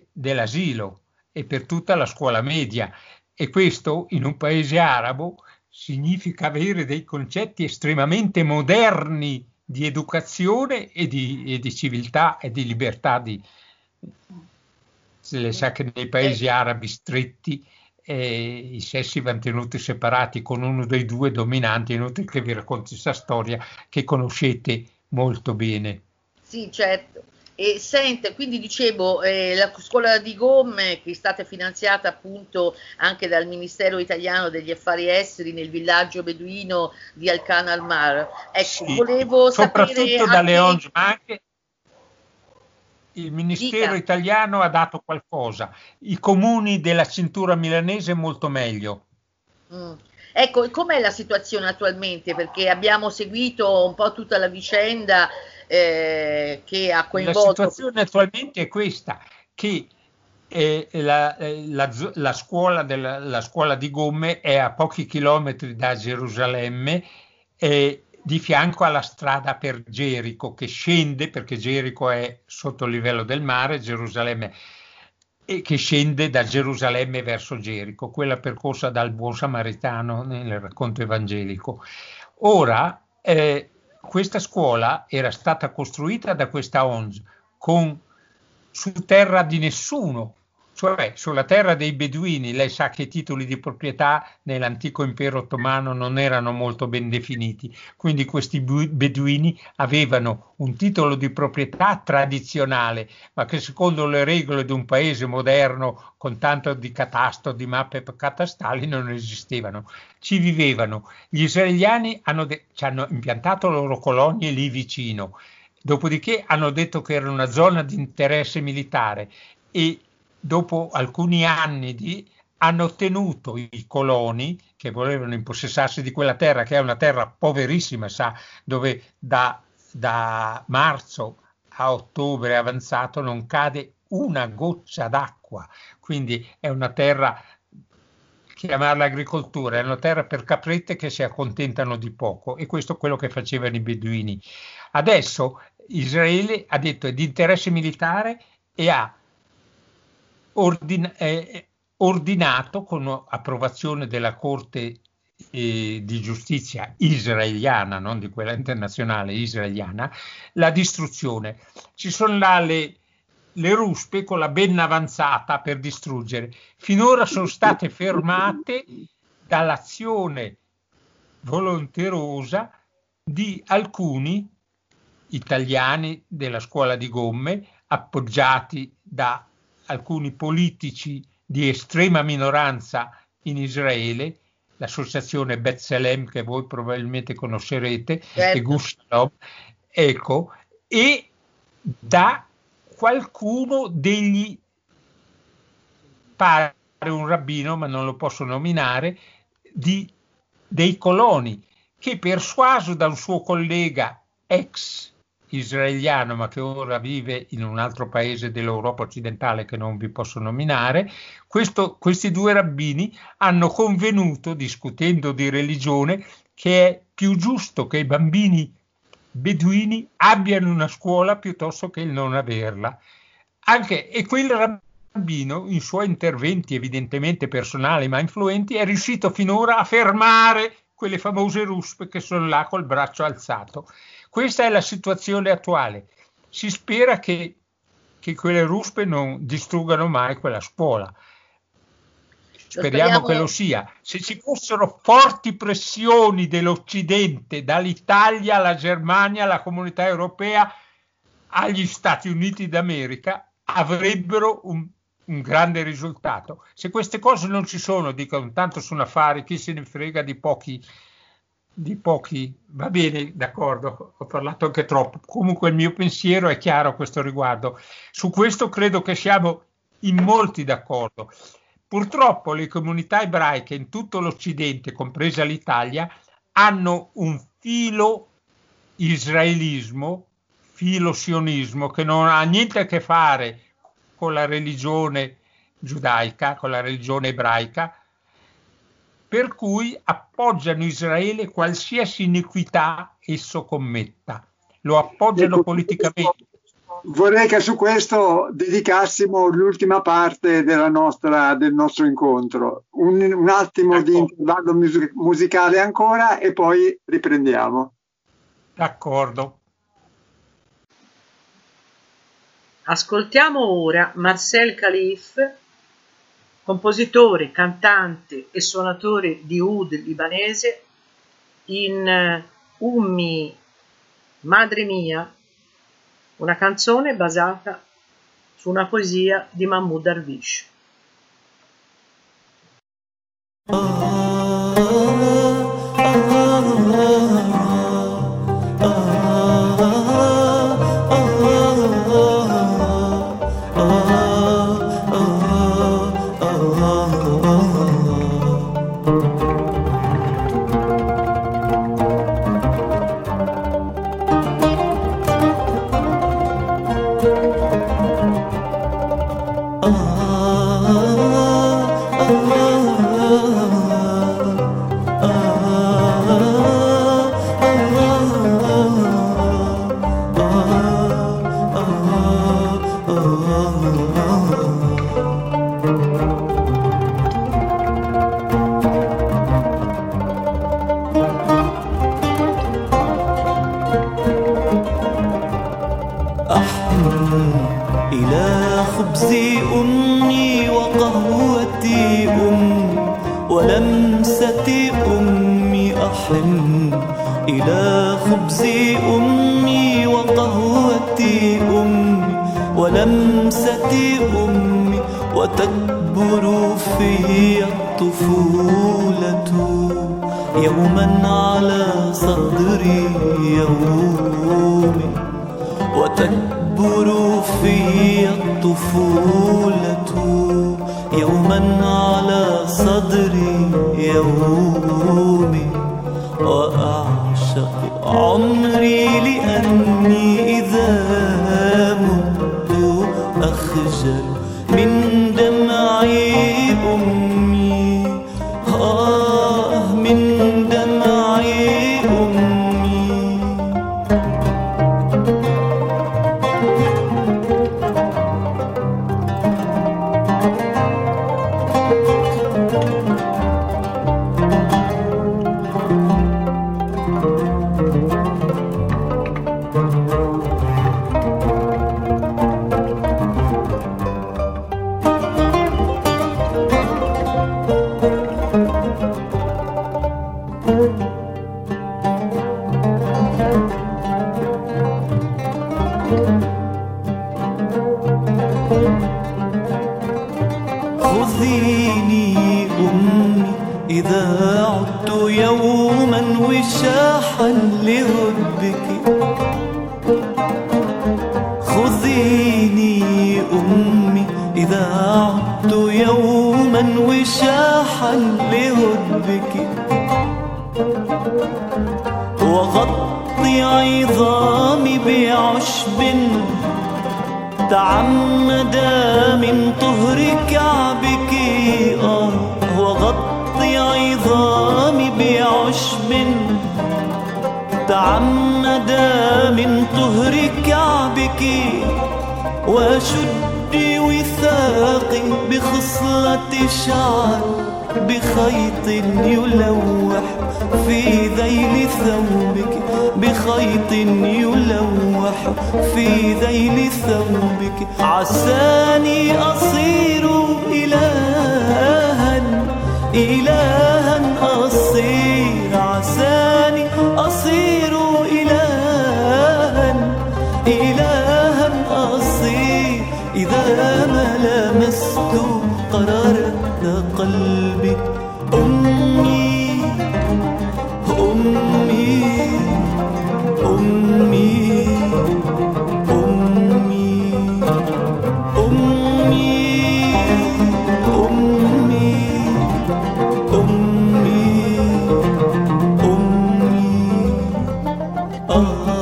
I: dell'asilo e per tutta la scuola media, e questo in un paese arabo significa avere dei concetti estremamente moderni di educazione e di civiltà e di libertà. Se le sa che nei paesi arabi stretti i sessi vanno tenuti separati, con uno dei due dominanti. È inutile che vi racconti questa storia che conoscete molto bene.
H: Sì, certo. E sente, quindi dicevo, la scuola di gomme che è stata finanziata appunto anche dal Ministero Italiano degli Affari Esteri nel villaggio beduino di Alcan al-Mar. Ecco,
I: Sì,
H: volevo
I: soprattutto
H: sapere
I: dalle
H: anche...
I: ONG, ma anche il Ministero
H: Dica.
I: italiano ha dato qualcosa, i comuni della cintura milanese molto meglio.
H: Ecco, e com'è la situazione attualmente? Perché abbiamo seguito un po' tutta la vicenda che ha
I: La
H: coinvolto...
I: situazione attualmente è questa, che la scuola di Gomme è a pochi chilometri da Gerusalemme, di fianco alla strada per Gerico, che scende, perché Gerico è sotto il livello del mare, Gerusalemme, e che scende da Gerusalemme verso Gerico, quella percorsa dal buon samaritano nel racconto evangelico. Ora, questa scuola era stata costruita da questa ONG su terra di nessuno, cioè sulla terra dei beduini. Lei sa che i titoli di proprietà nell'antico impero ottomano non erano molto ben definiti, quindi questi beduini avevano un titolo di proprietà tradizionale, ma che secondo le regole di un paese moderno con tanto di catasto, di mappe catastali, non esistevano. Ci vivevano. Gli israeliani ci hanno impiantato le loro colonie lì vicino, dopodiché hanno detto che era una zona di interesse militare e dopo alcuni anni hanno tenuto i coloni che volevano impossessarsi di quella terra, che è una terra poverissima, sa, dove da marzo a ottobre avanzato non cade una goccia d'acqua, quindi è una terra, chiamarla agricoltura, è una terra per caprette che si accontentano di poco, e questo è quello che facevano i beduini. Adesso Israele ha detto è di interesse militare e ha ordinato, con approvazione della Corte di giustizia israeliana, non di quella internazionale, israeliana, la distruzione. Ci sono là le ruspe con la benna avanzata per distruggere. Finora sono state fermate dall'azione volonterosa di alcuni italiani della scuola di Gomme, appoggiati da alcuni politici di estrema minoranza in Israele, l'associazione B'Tselem, che voi probabilmente conoscerete,
H: certo,
I: e Gush Shalom, ecco, e da qualcuno degli, pare un rabbino, ma non lo posso nominare, dei coloni, che persuaso da un suo collega ex israeliano, ma che ora vive in un altro paese dell'Europa occidentale che non vi posso nominare, questi due rabbini hanno convenuto, discutendo di religione, che è più giusto che i bambini beduini abbiano una scuola piuttosto che il non averla. E quel rabbino, in suoi interventi evidentemente personali ma influenti, è riuscito finora a fermare quelle famose ruspe che sono là col braccio alzato. Questa è la situazione attuale. Si spera che quelle ruspe non distruggano mai quella scuola. Speriamo che lo sia. Se ci fossero forti pressioni dell'Occidente, dall'Italia alla Germania, alla Comunità Europea, agli Stati Uniti d'America, avrebbero un grande risultato. Se queste cose non ci sono, dicono tanto sono affari, chi se ne frega di pochi, va bene, d'accordo, ho parlato anche troppo. Comunque il mio pensiero è chiaro a questo riguardo. Su questo credo che siamo in molti d'accordo. Purtroppo le comunità ebraiche in tutto l'Occidente, compresa l'Italia, hanno un filo israelismo, filo sionismo, che non ha niente a che fare con la religione giudaica, con la religione ebraica, per cui appoggiano Israele qualsiasi iniquità esso commetta, lo appoggiano politicamente.
F: vorrei che su questo dedicassimo l'ultima parte del nostro incontro. Un attimo di intervallo musicale ancora e poi riprendiamo.
I: D'accordo.
C: Ascoltiamo ora Marcel Khalif, compositore, cantante e suonatore di oud libanese, in Ummi, Madre mia, una canzone basata su una poesia di Mahmoud Darwish.
K: إلى خبز أمي وقهوة أمي ولمسة أمي وتكبر في الطفولة يوما على صدري يومي وتكبر في الطفولة يوما على صدري يومي وأعشق عمري لأني إذا مت أخجل من دمعي أمي من دمعي أمي خذيني أمي إذا عدت يوما وشاحا لهبك خذيني أمي إذا عدت يوما وشاحا لهبك وغطي عظامي بعشب تعمد من طهر كعبك وغطي عظامي بعشب تعمد من طهر كعبك وشدي وثاقي بخصلة شعر بخيط يلوح في ذيل ثوبك بخيط يلوح في ذيل ثوبك عساني أصير إلها إلها أصير عساني أصير إلها إلها أصير إذا ما لمست قرارة قلبي أمي أمي أمي أمي أمي أمي أمي أمي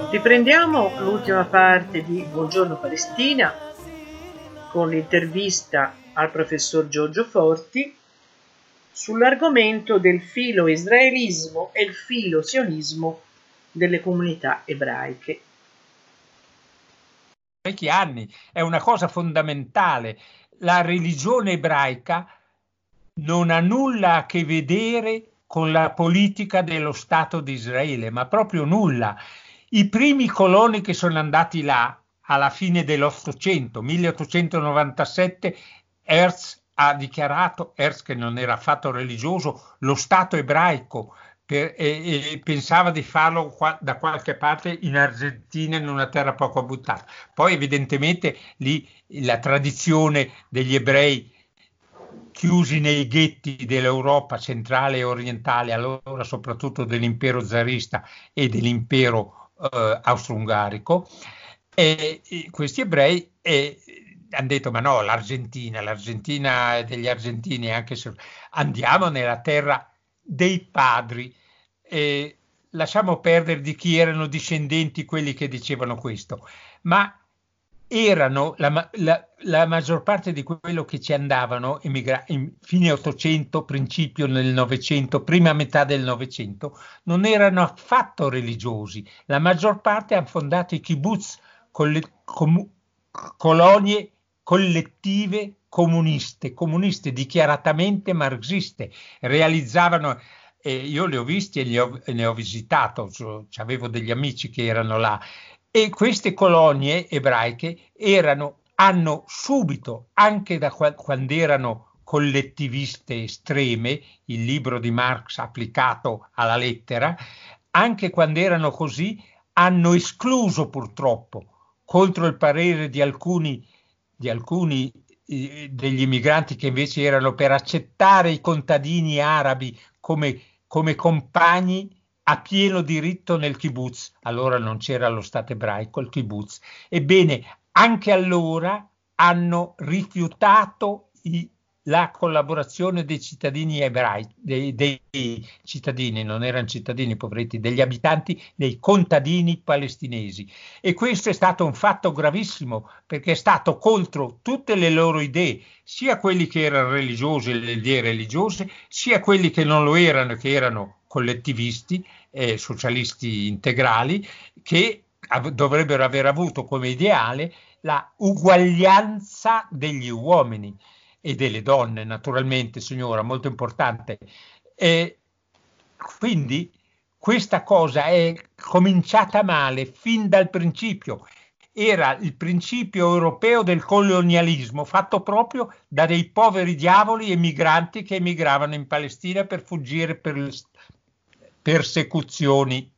C: Riprendiamo l'ultima parte di Buongiorno Palestina con l'intervista al professor Giorgio Forti sull'argomento del filo-israelismo e il filo-sionismo delle comunità ebraiche.
I: Vecchi anni, è una cosa fondamentale. La religione ebraica non ha nulla a che vedere con la politica dello Stato di Israele, ma proprio nulla. I primi coloni che sono andati là alla fine dell'Ottocento, 1897, Herzl ha dichiarato, Herzl che non era affatto religioso, lo Stato ebraico, e pensava di farlo da qualche parte in Argentina, in una terra poco abitata. Poi evidentemente lì la tradizione degli ebrei chiusi nei ghetti dell'Europa centrale e orientale, allora soprattutto dell'impero zarista e dell'impero austro-ungarico, e questi ebrei hanno detto: ma no, l'Argentina è degli argentini, anche se andiamo nella terra dei padri, lasciamo perdere di chi erano discendenti quelli che dicevano questo, ma erano la maggior parte di quello che ci andavano in fine 800, principio del 900, prima metà del 900, non erano affatto religiosi. La maggior parte hanno fondato i kibbutz, colonie collettive comuniste dichiaratamente marxiste. Realizzavano, io li ho visti e ne ho visitato, avevo degli amici che erano là, e queste colonie ebraiche hanno subito, anche da quando erano collettiviste estreme, il libro di Marx applicato alla lettera, anche quando erano così, hanno escluso purtroppo, contro il parere di alcuni degli immigranti che invece erano per accettare i contadini arabi come compagni a pieno diritto nel kibbutz. Allora non c'era lo Stato ebraico, il kibbutz. Ebbene, anche allora hanno rifiutato la collaborazione dei cittadini ebrei, dei cittadini, non erano cittadini poveretti, degli abitanti, dei contadini palestinesi. E questo è stato un fatto gravissimo, perché è stato contro tutte le loro idee, sia quelli che erano religiosi, le idee religiose, sia quelli che non lo erano, che erano collettivisti, socialisti integrali, che dovrebbero aver avuto come ideale la uguaglianza degli uomini e delle donne, naturalmente, signora, molto importante. Quindi questa cosa è cominciata male fin dal principio. Era il principio europeo del colonialismo, fatto proprio da dei poveri diavoli emigranti che emigravano in Palestina per fuggire per le persecuzioni.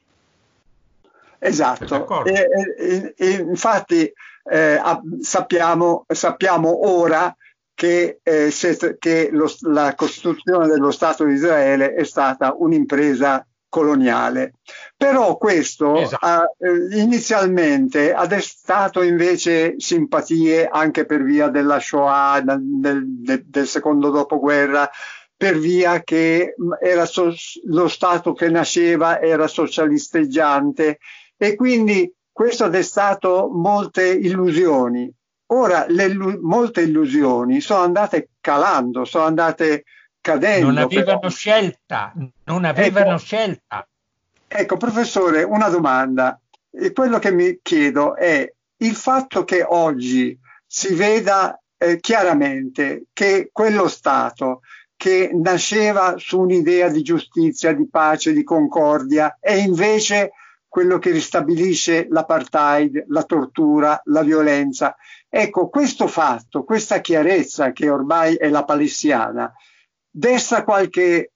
F: Esatto, e infatti sappiamo ora che la costruzione dello Stato di Israele è stata un'impresa coloniale. Però questo inizialmente ha destato invece simpatie anche per via della Shoah, del secondo dopoguerra, per via che era lo Stato che nasceva era socialisteggiante, e quindi questo ha destato molte illusioni. Ora molte illusioni sono andate calando, sono andate cadendo.
I: Non avevano scelta, scelta.
F: Ecco, professore, una domanda. E quello che mi chiedo è il fatto che oggi si veda chiaramente che quello Stato che nasceva su un'idea di giustizia, di pace, di concordia, è invece quello che ristabilisce l'apartheid, la tortura, la violenza. Ecco, questo fatto, questa chiarezza che ormai è la palestiana, desta qualche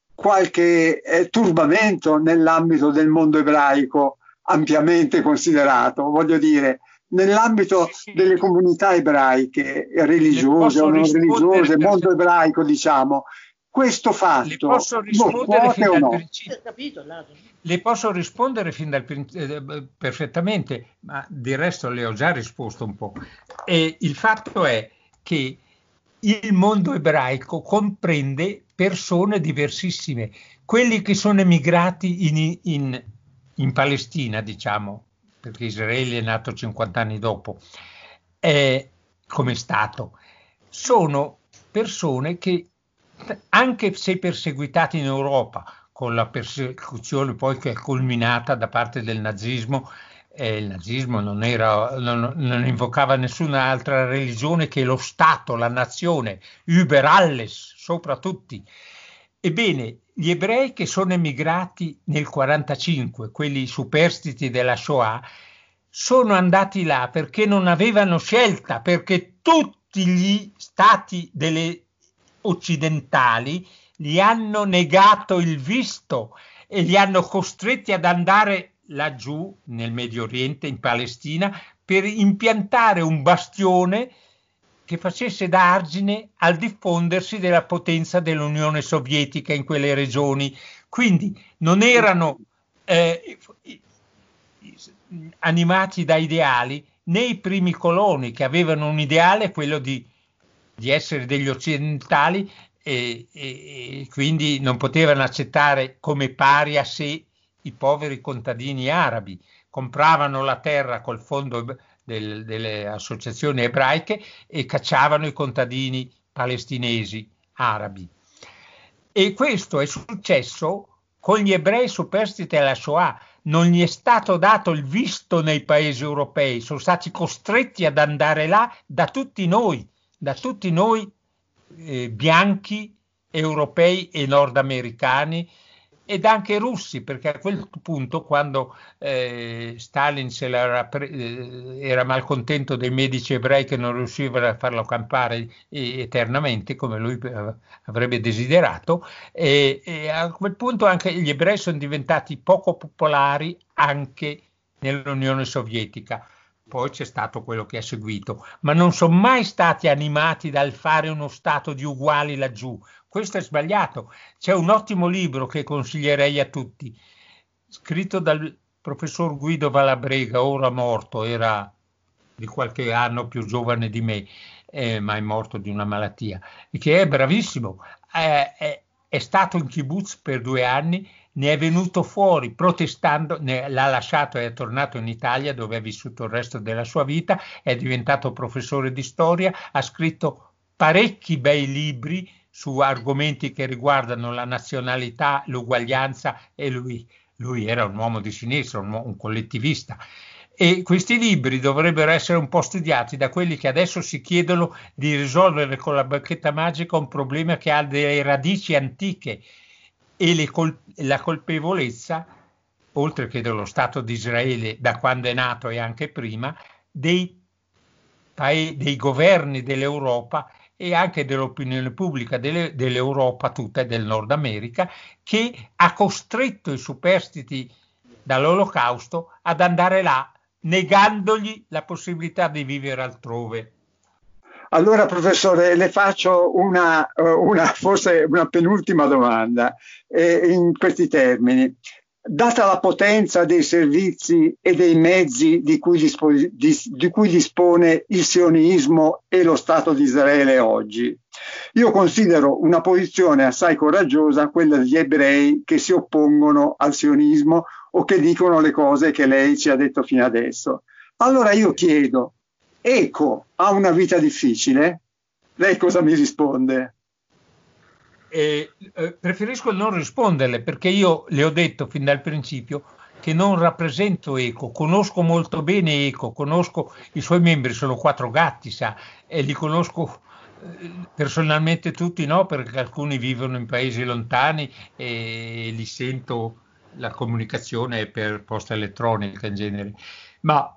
F: turbamento nell'ambito del mondo ebraico ampiamente considerato, voglio dire, nell'ambito delle comunità ebraiche, religiose o non religiose, mondo ebraico, diciamo. Questo fatto
I: le posso rispondere fin dal principio perfettamente, ma del resto le ho già risposto un po'. E il fatto è che il mondo ebraico comprende persone diversissime, quelli che sono emigrati in Palestina, diciamo, perché Israele è nato 50 anni dopo, come Stato, sono persone che, anche se perseguitate in Europa, con la persecuzione poi che è culminata da parte del nazismo, il nazismo non invocava nessuna altra religione che lo Stato, la nazione, über alles, sopra tutti. Ebbene, gli ebrei che sono emigrati nel 1945, quelli superstiti della Shoah, sono andati là perché non avevano scelta, perché tutti gli stati occidentali gli hanno negato il visto e li hanno costretti ad andare laggiù nel Medio Oriente, in Palestina, per impiantare un bastione che facesse da argine al diffondersi della potenza dell'Unione Sovietica in quelle regioni. Quindi non erano animati da ideali né i primi coloni, che avevano un ideale, quello di essere degli occidentali, e quindi non potevano accettare come pari a sé i poveri contadini arabi. Compravano la terra col fondo delle associazioni ebraiche e cacciavano i contadini palestinesi arabi. E questo è successo con gli ebrei superstiti alla Shoah. Non gli è stato dato il visto nei paesi europei, sono stati costretti ad andare là da tutti noi bianchi, europei e nordamericani, ed anche russi, perché a quel punto, quando Stalin era malcontento dei medici ebrei che non riuscivano a farlo campare eternamente come lui avrebbe desiderato, e a quel punto anche gli ebrei sono diventati poco popolari anche nell'Unione Sovietica. Poi c'è stato quello che è seguito, ma non sono mai stati animati dal fare uno stato di uguali laggiù. Questo è sbagliato. C'è un ottimo libro che consiglierei a tutti, scritto dal professor Guido Valabrega, ora morto, era di qualche anno più giovane di me, ma è morto di una malattia, che è bravissimo. È stato in kibbutz per 2 anni, ne è venuto fuori protestando, l'ha lasciato e è tornato in Italia, dove ha vissuto il resto della sua vita, è diventato professore di storia, ha scritto parecchi bei libri su argomenti che riguardano la nazionalità, l'uguaglianza, e lui era un uomo di sinistra, un collettivista. E questi libri dovrebbero essere un po' studiati da quelli che adesso si chiedono di risolvere con la bacchetta magica un problema che ha delle radici antiche, e la colpevolezza, oltre che dello Stato di Israele da quando è nato e anche prima, dei governi dell'Europa e anche dell'opinione pubblica dell'Europa tutta e del Nord America, che ha costretto i superstiti dall'Olocausto ad andare là, negandogli la possibilità di vivere altrove.
F: Allora, professore, le faccio forse una penultima domanda in questi termini. Data la potenza dei servizi e dei mezzi di cui dispone il sionismo e lo Stato di Israele oggi, io considero una posizione assai coraggiosa quella degli ebrei che si oppongono al sionismo o che dicono le cose che lei ci ha detto fino adesso. Allora io chiedo, Eco ha una vita difficile? Lei cosa mi risponde?
I: Preferisco non risponderle, perché io le ho detto fin dal principio che non rappresento Eco, conosco molto bene Eco, conosco i suoi membri, sono 4 gatti, sa, e li conosco personalmente tutti, no, perché alcuni vivono in paesi lontani e li sento, la comunicazione è per posta elettronica in genere, ma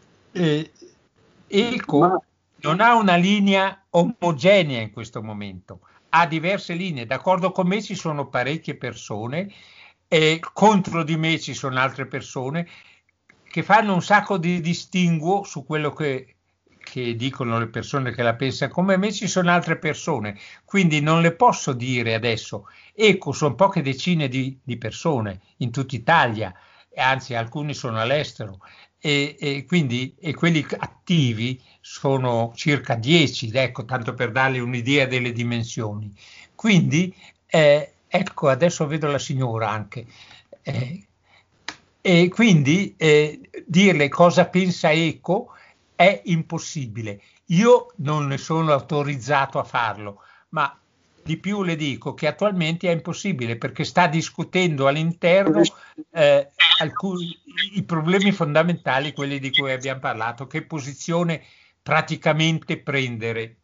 I: Eco non ha una linea omogenea in questo momento, ha diverse linee. D'accordo con me ci sono parecchie persone, e contro di me ci sono altre persone che fanno un sacco di distinguo su quello che dicono le persone che la pensano come me. Ci sono altre persone, quindi non le posso dire adesso. Ecco, sono poche decine di persone in tutta Italia, anzi alcuni sono all'estero, e quindi quelli attivi sono circa 10, ecco, tanto per darle un'idea delle dimensioni. Quindi ecco, adesso vedo la signora anche, E quindi dirle cosa pensa Eco è impossibile. Io non ne sono autorizzato a farlo, ma di più le dico che attualmente è impossibile perché sta discutendo all'interno i problemi fondamentali, quelli di cui abbiamo parlato, che posizione praticamente prendere.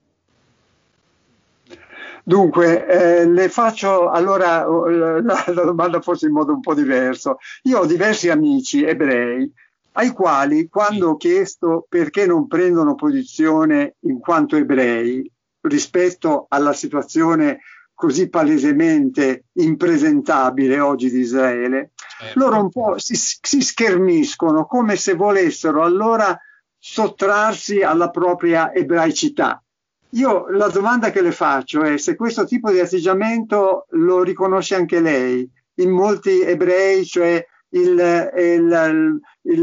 F: Dunque, le faccio allora la domanda forse in modo un po' diverso. Io ho diversi amici ebrei ai quali, quando ho chiesto perché non prendono posizione in quanto ebrei rispetto alla situazione così palesemente impresentabile oggi di Israele, loro un po' si schermiscono come se volessero allora sottrarsi alla propria ebraicità. Io la domanda che le faccio è se questo tipo di atteggiamento lo riconosce anche lei in molti ebrei, cioè il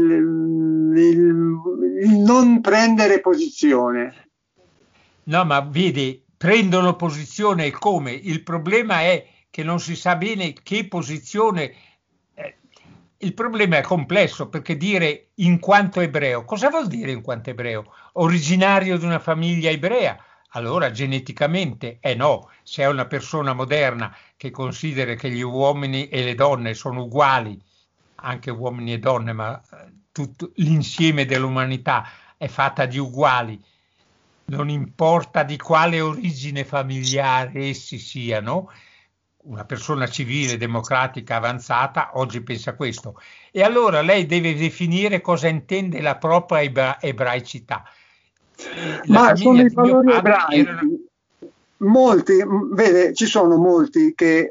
F: non prendere posizione.
I: No, ma vedi, prendono posizione e come? Il problema è che non si sa bene che posizione. Il problema è complesso perché dire in quanto ebreo, cosa vuol dire in quanto ebreo? Originario di una famiglia ebrea? Allora geneticamente no, se è una persona moderna che considera che gli uomini e le donne sono uguali, anche uomini e donne, ma tutto l'insieme dell'umanità è fatta di uguali, non importa di quale origine familiare essi siano, una persona civile, democratica, avanzata, oggi pensa questo. E allora lei deve definire cosa intende la propria ebraicità.
F: Ma sono i valori ebraici. Molti, vede, ci sono molti che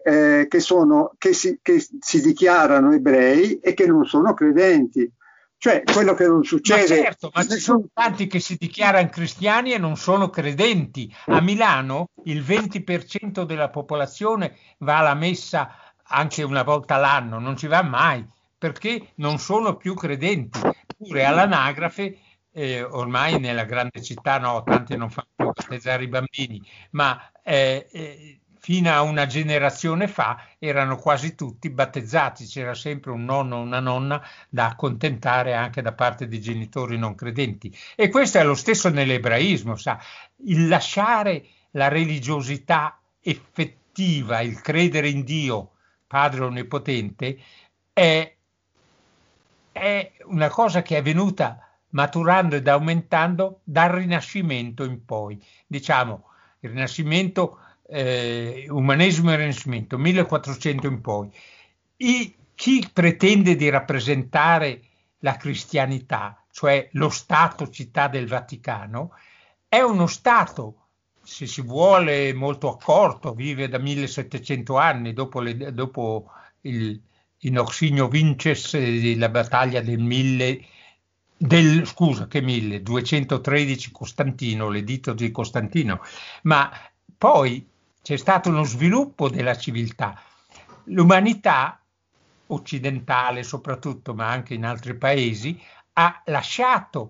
F: si dichiarano ebrei e che non sono credenti. Cioè, quello che non succede...
I: Ma certo, ma ci sono tanti che si dichiarano cristiani e non sono credenti. A Milano il 20% della popolazione va alla messa anche una volta l'anno, non ci va mai, perché non sono più credenti. Pure all'anagrafe, ormai nella grande città no, tanti non fanno più battezzare i bambini, ma fino a una generazione fa erano quasi tutti battezzati, c'era sempre un nonno o una nonna da accontentare anche da parte di genitori non credenti. E questo è lo stesso nell'ebraismo, sa, il lasciare la religiosità effettiva, il credere in Dio, Padre Onnipotente, è una cosa che è venuta maturando ed aumentando dal Rinascimento in poi. Diciamo, il Rinascimento, Umanesimo e Rinascimento, 1400 in poi. Chi pretende di rappresentare la cristianità, cioè lo Stato Città del Vaticano, è uno Stato, se si vuole, molto accorto, vive da 1700 anni, dopo il Inoxigno Vinces, la battaglia del 213 Costantino, l'editto di Costantino, ma poi c'è stato uno sviluppo della civiltà. L'umanità occidentale soprattutto, ma anche in altri paesi, ha lasciato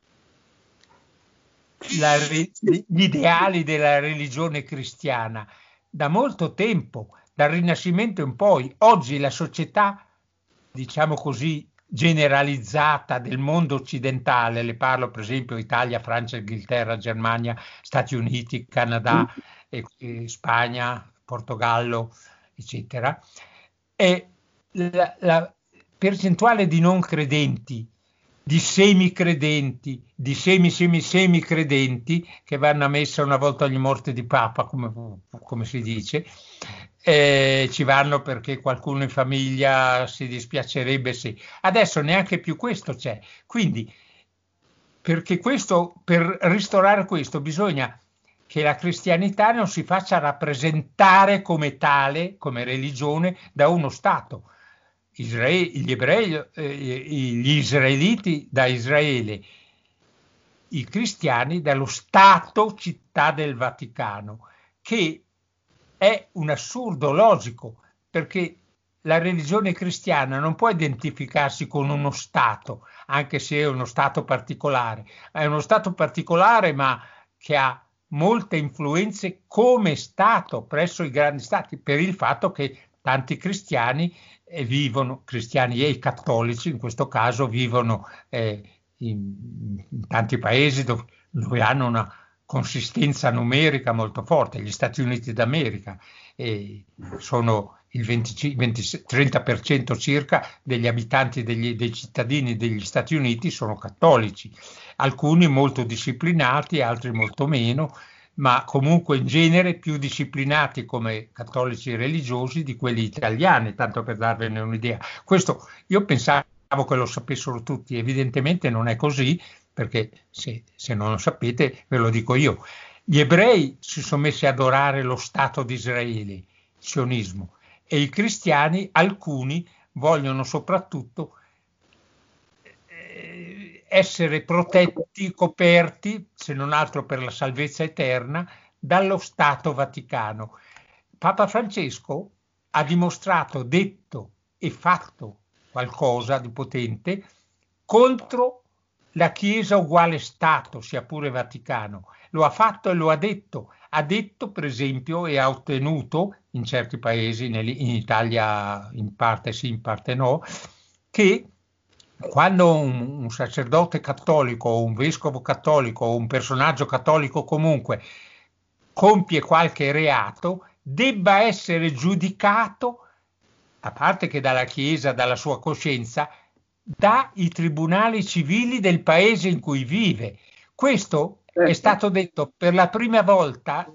I: gli ideali della religione cristiana da molto tempo, dal Rinascimento in poi. Oggi la società, diciamo così, generalizzata del mondo occidentale, le parlo per esempio Italia, Francia, Inghilterra, Germania, Stati Uniti, Canada, Spagna, Portogallo, eccetera, e la percentuale di non credenti, di semicredenti, di semicredenti che vanno a messa una volta ogni morte di Papa, come si dice, ci vanno perché qualcuno in famiglia si dispiacerebbe, sì. Adesso neanche più questo c'è. Quindi, perché per ristorare questo bisogna che la cristianità non si faccia rappresentare come tale, come religione, da uno Stato. Gli israeliti da Israele, i cristiani dallo Stato Città del Vaticano, che è un assurdo logico, perché la religione cristiana non può identificarsi con uno Stato, anche se è uno Stato particolare. È uno Stato particolare, ma che ha molte influenze come Stato presso i grandi Stati, per il fatto che tanti cristiani vivono, cristiani e cattolici in questo caso, vivono in tanti paesi dove hanno una consistenza numerica molto forte. Gli Stati Uniti d'America sono il 30% circa degli abitanti, dei cittadini degli Stati Uniti sono cattolici, alcuni molto disciplinati, altri molto meno, ma comunque in genere più disciplinati come cattolici religiosi di quelli italiani, tanto per darvene un'idea. Questo io pensavo che lo sapessero tutti, evidentemente non è così, perché se non lo sapete ve lo dico io. Gli ebrei si sono messi ad adorare lo Stato di Israele, il sionismo, e i cristiani, alcuni, vogliono soprattutto essere protetti, coperti, se non altro per la salvezza eterna, dallo Stato Vaticano. Papa Francesco ha dimostrato, detto e fatto qualcosa di potente contro la Chiesa uguale Stato, sia pure Vaticano. Lo ha fatto e lo ha detto. Ha detto, per esempio, e ha ottenuto in certi paesi, in Italia in parte sì, in parte no, che quando un sacerdote cattolico o un vescovo cattolico o un personaggio cattolico comunque compie qualche reato, debba essere giudicato, a parte che dalla Chiesa, dalla sua coscienza, dai tribunali civili del paese in cui vive. Questo è stato detto per la prima volta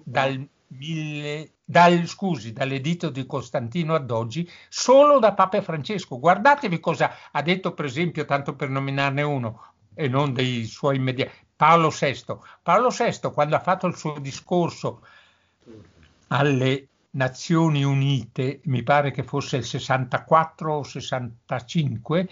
I: dall'editto di Costantino ad oggi solo da Papa Francesco. Guardatevi cosa ha detto, per esempio, tanto per nominarne uno e non dei suoi immediati, Paolo VI. Paolo VI, quando ha fatto il suo discorso alle Nazioni Unite, mi pare che fosse il 64 o 65,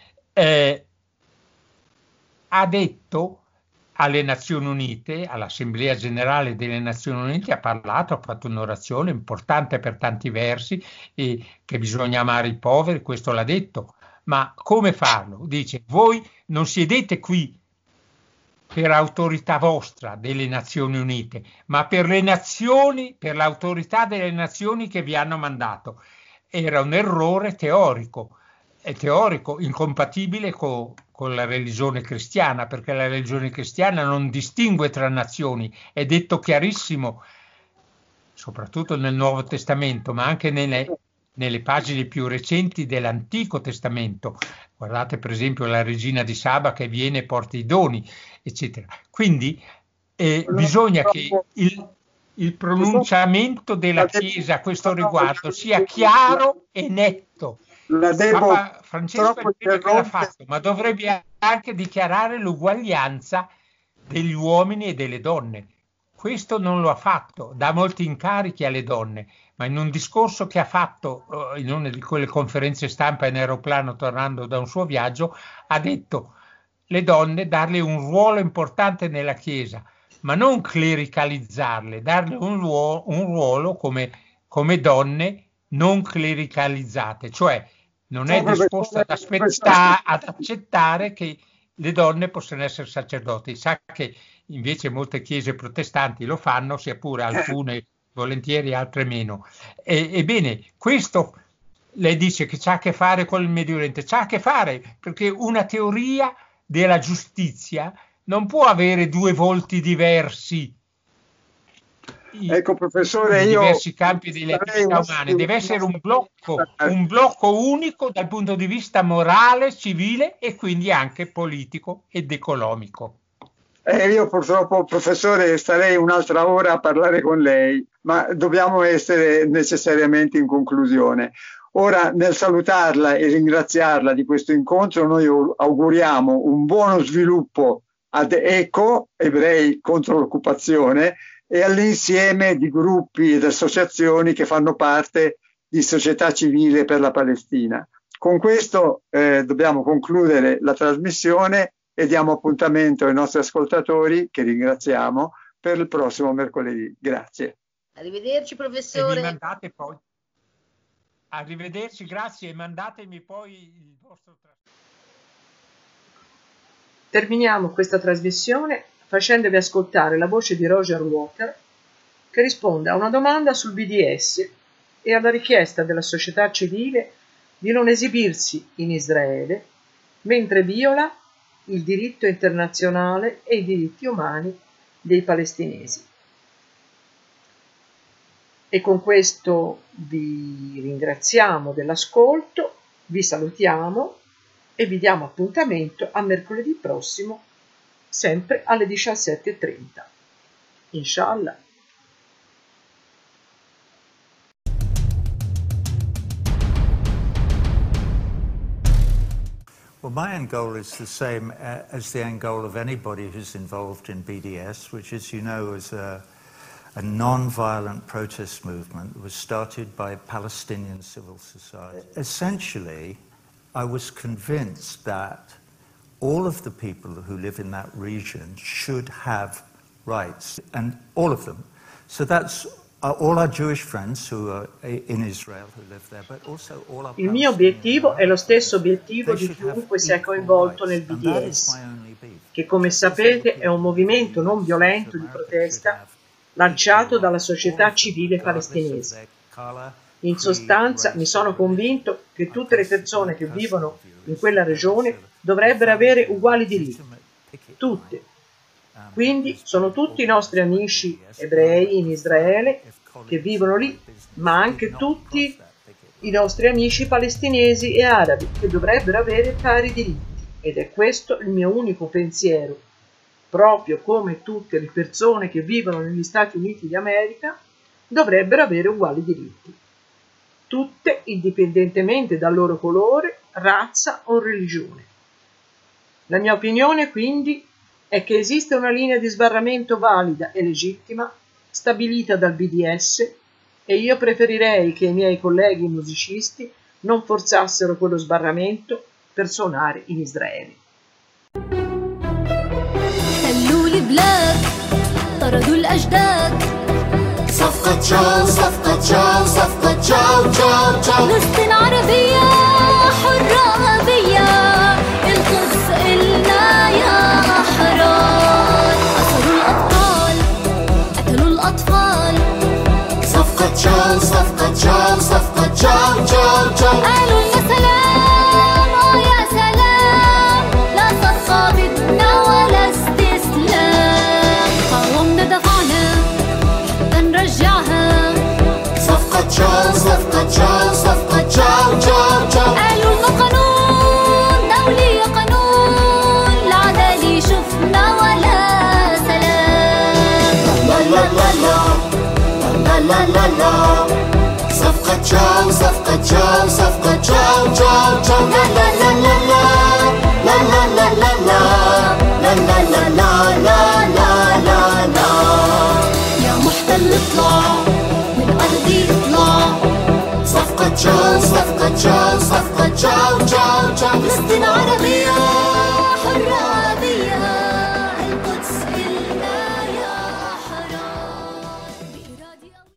I: ha detto alle Nazioni Unite, all'Assemblea Generale delle Nazioni Unite, ha parlato, ha fatto un'orazione importante per tanti versi, che bisogna amare i poveri, questo l'ha detto, ma come farlo? Dice, voi non siedete qui per autorità vostra delle Nazioni Unite, ma per le nazioni, per l'autorità delle nazioni che vi hanno mandato. Era un errore teorico, incompatibile con la religione cristiana, perché la religione cristiana non distingue tra nazioni, è detto chiarissimo, soprattutto nel Nuovo Testamento, ma anche nelle pagine più recenti dell'Antico Testamento. Guardate per esempio la regina di Saba che viene e porta i doni, eccetera. Quindi bisogna che il pronunciamento della Chiesa a questo riguardo sia chiaro e netto. Papa Francesco è il primo che l'ha fatto, ma dovrebbe anche dichiarare l'uguaglianza degli uomini e delle donne. Questo non lo ha fatto, dà molti incarichi alle donne, ma in un discorso che ha fatto in una di quelle conferenze stampa in aeroplano tornando da un suo viaggio, ha detto le donne darle un ruolo importante nella Chiesa, ma non clericalizzarle, darle un ruolo come donne non clericalizzate, cioè non è disposto ad accettare che le donne possano essere sacerdoti. Sa che invece molte chiese protestanti lo fanno, sia pure alcune volentieri, altre meno. Ebbene, questo lei dice che c'ha a che fare con il Medio Oriente, c'ha a che fare perché una teoria della giustizia non può avere due volti diversi.
L: Ecco professore,
I: in
L: io
I: diversi campi delle attività umane, deve essere un blocco unico dal punto di vista morale, civile e quindi anche politico ed economico.
L: Io purtroppo professore starei un'altra ora a parlare con lei, ma dobbiamo essere necessariamente in conclusione. Ora, nel salutarla e ringraziarla di questo incontro, noi auguriamo un buono sviluppo ad ECO, Ebrei contro l'occupazione, e all'insieme di gruppi ed associazioni che fanno parte di società civile per la Palestina. Con questo dobbiamo concludere la trasmissione e diamo appuntamento ai nostri ascoltatori, che ringraziamo, per il prossimo mercoledì. Grazie.
H: Arrivederci professore.
I: E mi mandate poi. Arrivederci, grazie, e mandatemi poi il vostro
C: Terminiamo questa trasmissione facendovi ascoltare la voce di Roger Water, che risponde a una domanda sul BDS e alla richiesta della società civile di non esibirsi in Israele mentre viola il diritto internazionale e i diritti umani dei palestinesi. E con questo vi ringraziamo dell'ascolto, vi salutiamo e vi diamo appuntamento a mercoledì prossimo, sempre alle 17:30. Inshallah.
M: Well, my end goal is the same as the end goal of anybody who's involved in BDS, which, as you know, is a non-violent protest movement that was started by Palestinian civil society. Essentially, I was convinced that all of the people who live in that region should have rights, and all of them. So that's all our Jewish friends who are in Israel who live there, but also all our.
C: Il mio obiettivo è lo stesso obiettivo di chiunque sia coinvolto nel BDS, che come sapete è un movimento non violento di protesta lanciato dalla società civile palestinese. In sostanza mi sono convinto che tutte le persone che vivono in quella regione dovrebbero avere uguali diritti, tutte. Quindi sono tutti i nostri amici ebrei in Israele che vivono lì, ma anche tutti i nostri amici palestinesi e arabi che dovrebbero avere pari diritti. Ed è questo il mio unico pensiero, proprio come tutte le persone che vivono negli Stati Uniti d'America dovrebbero avere uguali diritti. Tutte indipendentemente dal loro colore, razza o religione. La mia opinione quindi è che esiste una linea di sbarramento valida e legittima stabilita dal BDS e io preferirei che i miei colleghi musicisti non forzassero quello sbarramento per suonare in Israele.
A: حلوا البلاد طردوا الأجداد
B: صفقة تشاو صفقة تشاو صفقة تشاو تشاو تشاو
A: فلسطين عربية حرة أبية القدس إلنا يا أحرار أسروا الأبطال قتلوا الأطفال
B: صفقة تشاو صفقة تشاو صفقة تشاو تشاو تشاو
A: قالوا يا سلام يا سلام لا صفقة بدنا ولا استسلام قاومنا دفعنا حتى نرجعها
B: صفقة تشاو صفقة تشاو صفقة تشاو تشاو تشاو
A: قالوا لنا قانون دولي قانون العدالة شفنا ولا سلام
B: لا لا لا لا لا لا لا صفقة تشاو صفقة تشاو صفقة تشاو تشاو تشاو لا لا لا لا لا لا لا لا لا لا لا لا لا لا لا لا لا
A: يا محتل اطلع من أرضي اطلع
B: صفقة تشاو صفقة تشاو صفقة تشاو تشاو تشاو
A: فلسطين عربية